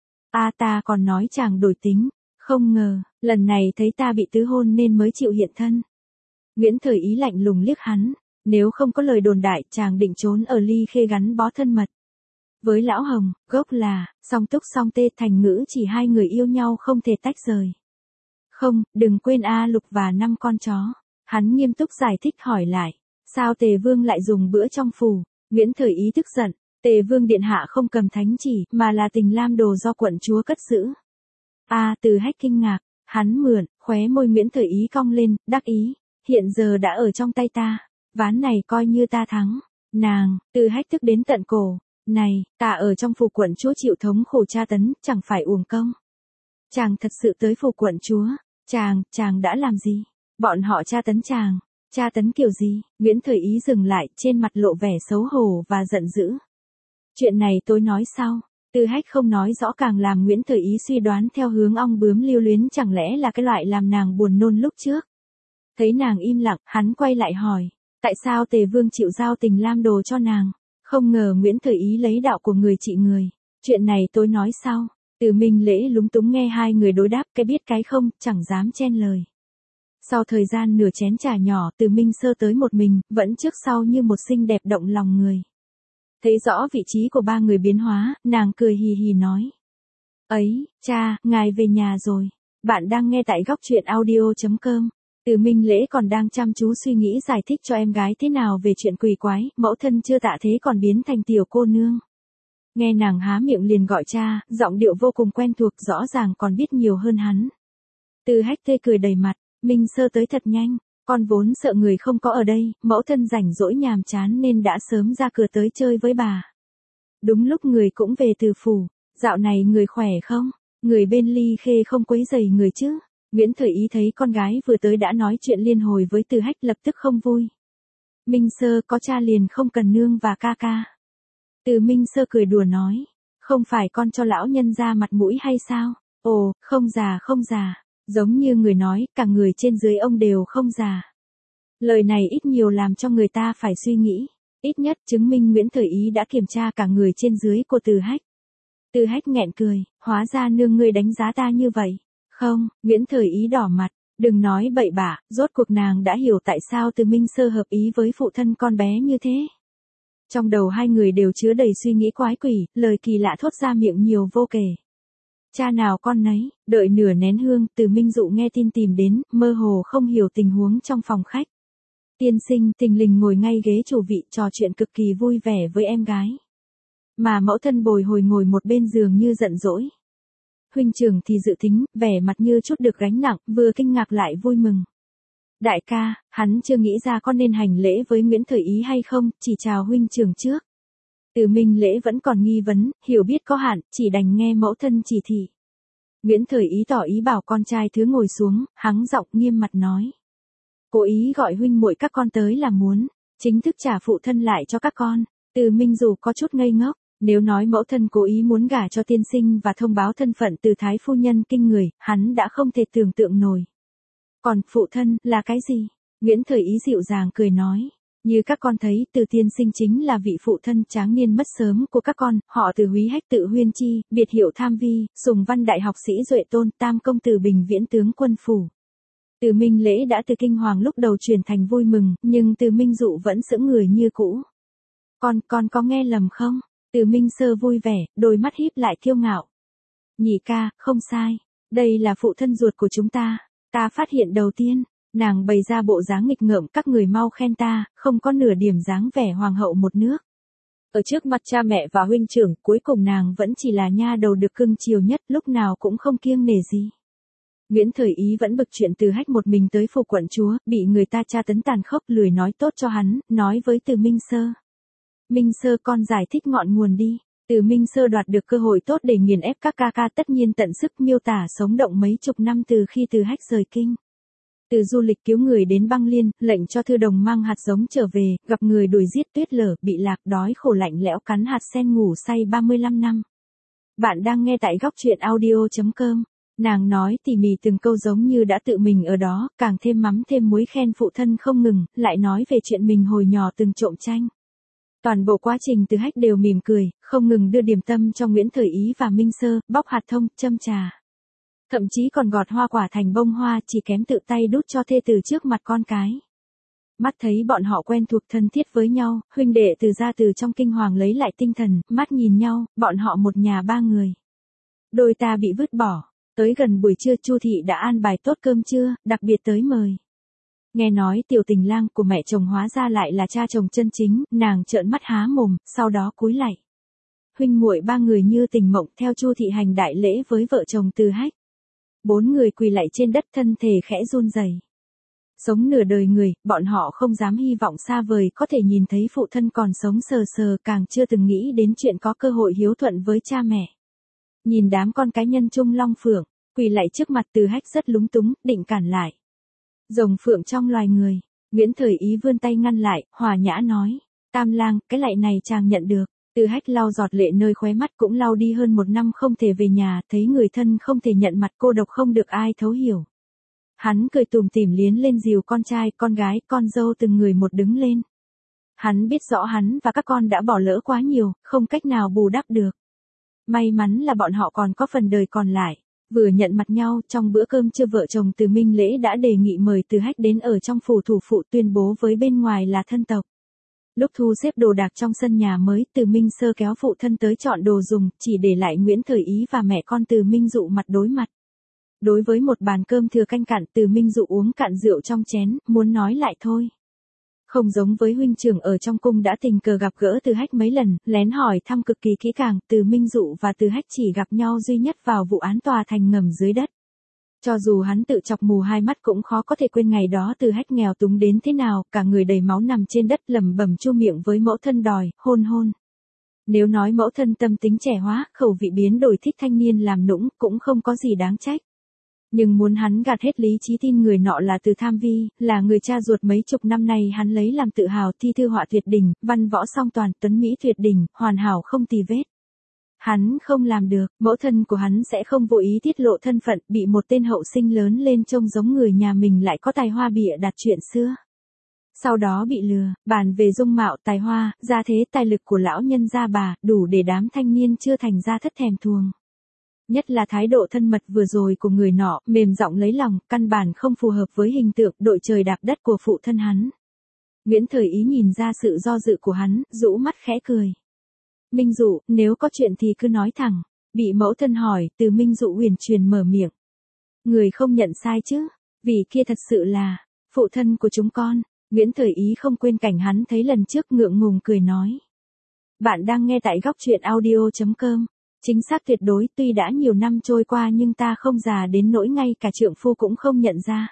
S1: Ta còn nói chàng đổi tính. Không ngờ, lần này thấy ta bị tứ hôn nên mới chịu hiện thân. Nguyễn Thời Ý lạnh lùng liếc hắn, nếu không có lời đồn đại, chàng định trốn ở Ly Khê gắn bó thân mật. Với Lão Hồng, gốc là, song túc song tê, thành ngữ chỉ hai người yêu nhau không thể tách rời. Không, đừng quên A Lục và 5 con chó. Hắn nghiêm túc giải thích hỏi lại. Sao Tề Vương lại dùng bữa trong phủ? Nguyễn Thời Ý tức giận. Tề Vương điện hạ không cầm thánh chỉ, mà là tình lam đồ do quận chúa cất giữ. Từ Hách kinh ngạc. Hắn mượn, khóe môi Nguyễn Thời Ý cong lên, đắc ý. Hiện giờ đã ở trong tay ta. Ván này coi như ta thắng. Nàng, Từ Hách tức đến tận cổ. Này, ta ở trong phủ quận chúa chịu thống khổ tra tấn, chẳng phải uổng công. Chàng thật sự tới phủ quận chúa. Chàng đã làm gì? Bọn họ tra tấn chàng. Tra tấn kiểu gì? Nguyễn Thời Ý dừng lại, trên mặt lộ vẻ xấu hổ và giận dữ. Chuyện này tôi nói sau. Từ Hách không nói rõ càng làm Nguyễn Thời Ý suy đoán theo hướng ong bướm lưu luyến, chẳng lẽ là cái loại làm nàng buồn nôn lúc trước. Thấy nàng im lặng, hắn quay lại hỏi. Tại sao Tề Vương chịu giao tình lam đồ cho nàng? Không ngờ Nguyễn Thời Ý lấy đạo của người trị người. Chuyện này tôi nói sau. Từ Minh Lễ lúng túng nghe hai người đối đáp, cái biết cái không, chẳng dám chen lời. Sau thời gian nửa chén trà nhỏ, Từ Minh Sơ tới một mình, vẫn trước sau như một xinh đẹp động lòng người. Thấy rõ vị trí của ba người biến hóa, nàng cười hì hì nói. Ấy, cha, ngài về nhà rồi. Bạn đang nghe tại góc truyện audio.com. Từ Minh Lễ còn đang chăm chú suy nghĩ giải thích cho em gái thế nào về chuyện quỷ quái, mẫu thân chưa tạ thế còn biến thành tiểu cô nương. Nghe nàng há miệng liền gọi cha, giọng điệu vô cùng quen thuộc, rõ ràng còn biết nhiều hơn hắn. Từ Hách tươi cười đầy mặt. Minh Sơ tới thật nhanh, con vốn sợ người không có ở đây, mẫu thân rảnh rỗi nhàm chán nên đã sớm ra cửa tới chơi với bà. Đúng lúc người cũng về từ phủ, dạo này người khỏe không? Người bên Ly Khê không quấy rầy người chứ? Nguyễn Thời Ý thấy con gái vừa tới đã nói chuyện liên hồi với Từ Hách lập tức không vui. Minh Sơ có cha liền không cần nương và ca ca. Từ Minh Sơ cười đùa nói, không phải con cho lão nhân ra mặt mũi hay sao? Ồ, không già. Giống như người nói, cả người trên dưới ông đều không già. Lời này ít nhiều làm cho người ta phải suy nghĩ. Ít nhất chứng minh Nguyễn Thời Ý đã kiểm tra cả người trên dưới của Từ Hách. Từ Hách nghẹn cười, hóa ra nương ngươi đánh giá ta như vậy. Không, Nguyễn Thời Ý đỏ mặt, đừng nói bậy bạ, rốt cuộc nàng đã hiểu tại sao Từ Minh Sơ hợp ý với phụ thân con bé như thế. Trong đầu hai người đều chứa đầy suy nghĩ quái quỷ, lời kỳ lạ thốt ra miệng nhiều vô kể. Cha nào con nấy, đợi nửa nén hương, Từ Minh Dụ nghe tin tìm đến, mơ hồ không hiểu tình huống trong phòng khách. Tiên sinh thình lình ngồi ngay ghế chủ vị trò chuyện cực kỳ vui vẻ với em gái. Mà mẫu thân bồi hồi ngồi một bên giường như giận dỗi. Huynh trưởng thì dự tính, vẻ mặt như chút được gánh nặng, vừa kinh ngạc lại vui mừng. Đại ca, hắn chưa nghĩ ra con nên hành lễ với Nguyễn Thời Ý hay không, chỉ chào huynh trưởng trước. Từ Minh Lễ vẫn còn nghi vấn, hiểu biết có hạn, chỉ đành nghe mẫu thân chỉ thị. Nguyễn Thời Ý tỏ ý bảo con trai thứ ngồi xuống, hắng giọng nghiêm mặt nói. Cố ý gọi huynh muội các con tới là muốn, chính thức trả phụ thân lại cho các con. Từ Minh dù có chút ngây ngốc, nếu nói mẫu thân cố ý muốn gả cho tiên sinh và thông báo thân phận từ thái phu nhân kinh người, hắn đã không thể tưởng tượng nổi. Còn phụ thân là cái gì? Nguyễn Thời Ý dịu dàng cười nói. Như các con thấy, Từ tiên sinh chính là vị phụ thân tráng niên mất sớm của các con, họ Từ Húy Hách tự Huyên Chi, biệt hiệu Tham Vi, Sùng Văn đại học sĩ Duệ Tôn, Tam công tử Bình Viễn tướng quân phủ. Từ Minh Lễ đã từ kinh hoàng lúc đầu chuyển thành vui mừng, nhưng Từ Minh Dụ vẫn sững người như cũ. Con có nghe lầm không? Từ Minh Sơ vui vẻ, đôi mắt híp lại kiêu ngạo. Nhị ca, không sai, đây là phụ thân ruột của chúng ta. Ta phát hiện đầu tiên. Nàng bày ra bộ dáng nghịch ngợm, các người mau khen ta, không có nửa điểm dáng vẻ hoàng hậu một nước. Ở trước mặt cha mẹ và huynh trưởng, cuối cùng nàng vẫn chỉ là nha đầu được cưng chiều nhất, lúc nào cũng không kiêng nể gì. Nguyễn Thời Ý vẫn bực chuyện Từ Hách một mình tới phủ quận chúa, bị người ta tra tấn tàn khốc, lười nói tốt cho hắn, nói với Từ Minh Sơ. Minh Sơ con giải thích ngọn nguồn đi. Từ Minh Sơ đoạt được cơ hội tốt để nghiền ép các ca ca, tất nhiên tận sức miêu tả sống động mấy chục năm từ khi Từ Hách rời kinh. Từ du lịch cứu người đến băng liên, lệnh cho thư đồng mang hạt giống trở về, gặp người đuổi giết tuyết lở, bị lạc đói khổ lạnh lẽo cắn hạt sen ngủ say 35 năm. Bạn đang nghe tại góc truyện audio.com. Nàng nói tỉ mỉ từng câu giống như đã tự mình ở đó, càng thêm mắm thêm muối khen phụ thân không ngừng, lại nói về chuyện mình hồi nhỏ từng trộm tranh. Toàn bộ quá trình Từ Hách đều mỉm cười, không ngừng đưa điểm tâm cho Nguyễn Thời Ý và Minh Sơ, bóc hạt thông, châm trà. Thậm chí còn gọt hoa quả thành bông hoa, chỉ kém tự tay đút cho thê tử trước mặt con cái. Mắt thấy bọn họ quen thuộc thân thiết với nhau, huynh đệ Từ gia từ trong kinh hoàng lấy lại tinh thần, mắt nhìn nhau, bọn họ một nhà ba người. Đôi ta bị vứt bỏ. Tới gần buổi trưa Chu thị đã an bài tốt cơm trưa, đặc biệt tới mời. Nghe nói tiểu tình lang của mẹ chồng hóa ra lại là cha chồng chân chính, nàng trợn mắt há mồm, sau đó cúi lạy. Huynh muội ba người như tình mộng theo Chu thị hành đại lễ với vợ chồng Từ Hách. 4 người quỳ lạy trên đất, thân thể khẽ run rẩy. Sống nửa đời người, bọn họ không dám hy vọng xa vời có thể nhìn thấy phụ thân còn sống sờ sờ, càng chưa từng nghĩ đến chuyện có cơ hội hiếu thuận với cha mẹ. Nhìn đám con cái nhân trung long phượng, quỳ lạy trước mặt Từ Hách rất lúng túng, định cản lại. Rồng phượng trong loài người, Nguyễn Thời Ý vươn tay ngăn lại, hòa nhã nói, Tam lang, cái lạy này chàng nhận được. Từ Hách lau giọt lệ nơi khóe mắt, cũng lau đi hơn 1 năm không thể về nhà, thấy người thân không thể nhận mặt, cô độc không được ai thấu hiểu. Hắn cười tủm tỉm liến lên dìu con trai, con gái, con dâu từng người một đứng lên. Hắn biết rõ hắn và các con đã bỏ lỡ quá nhiều, không cách nào bù đắp được. May mắn là bọn họ còn có phần đời còn lại. Vừa nhận mặt nhau, trong bữa cơm trưa vợ chồng Từ Minh Lễ đã đề nghị mời Từ Hách đến ở trong phủ thủ phụ, tuyên bố với bên ngoài là thân tộc. Lúc thu xếp đồ đạc trong sân nhà mới, Từ Minh Sơ kéo phụ thân tới chọn đồ dùng, chỉ để lại Nguyễn Thời Ý và mẹ con Từ Minh Dụ mặt đối mặt. Đối với một bàn cơm thừa canh cạn, Từ Minh Dụ uống cạn rượu trong chén, muốn nói lại thôi. Không giống với huynh trưởng ở trong cung đã tình cờ gặp gỡ Từ Hách mấy lần, lén hỏi thăm cực kỳ kỹ càng, Từ Minh Dụ và Từ Hách chỉ gặp nhau duy nhất vào vụ án tòa thành ngầm dưới đất. Cho dù hắn tự chọc mù hai mắt cũng khó có thể quên ngày đó Từ Hách nghèo túng đến thế nào, cả người đầy máu nằm trên đất lẩm bẩm chu miệng với mẫu thân đòi, hôn. Nếu nói mẫu thân tâm tính trẻ hóa, khẩu vị biến đổi thích thanh niên làm nũng, cũng không có gì đáng trách. Nhưng muốn hắn gạt hết lý trí tin người nọ là Từ Tham Vi, là người cha ruột mấy chục năm nay hắn lấy làm tự hào, thi thư họa tuyệt đỉnh, văn võ song toàn, tuấn mỹ tuyệt đỉnh, hoàn hảo không tì vết. Hắn không làm được, mẫu thân của hắn sẽ không vô ý tiết lộ thân phận, bị một tên hậu sinh lớn lên trông giống người nhà mình lại có tài hoa bịa đặt chuyện xưa. Sau đó bị lừa, bàn về dung mạo, tài hoa, gia thế, tài lực của lão nhân gia bà, đủ để đám thanh niên chưa thành ra thất thèm thuồng. Nhất là thái độ thân mật vừa rồi của người nọ, mềm giọng lấy lòng, căn bản không phù hợp với hình tượng đội trời đạp đất của phụ thân hắn. Nguyễn Thời Ý nhìn ra sự do dự của hắn, rũ mắt khẽ cười. Minh Dụ, nếu có chuyện thì cứ nói thẳng. Bị mẫu thân hỏi, Từ Minh Dụ huyền truyền mở miệng. Người không nhận sai chứ, vì kia thật sự là phụ thân của chúng con. Nguyễn Thời Ý không quên cảnh hắn thấy lần trước, ngượng ngùng cười nói. Bạn đang nghe tại góc truyện audio.com. Chính xác tuyệt đối, tuy đã nhiều năm trôi qua nhưng ta không già đến nỗi ngay cả trượng phu cũng không nhận ra.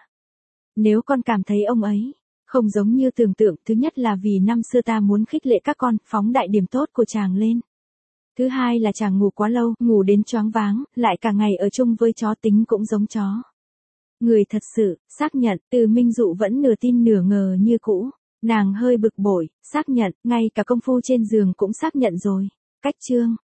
S1: Nếu con cảm thấy ông ấy không giống như tưởng tượng, thứ nhất là vì năm xưa ta muốn khích lệ các con, phóng đại điểm tốt của chàng lên. Thứ hai là chàng ngủ quá lâu, ngủ đến choáng váng, lại cả ngày ở chung với chó, tính cũng giống chó. Người thật sự, xác nhận, Từ Minh Dụ vẫn nửa tin nửa ngờ như cũ. Nàng hơi bực bội, xác nhận, ngay cả công phu trên giường cũng xác nhận rồi. Cách chương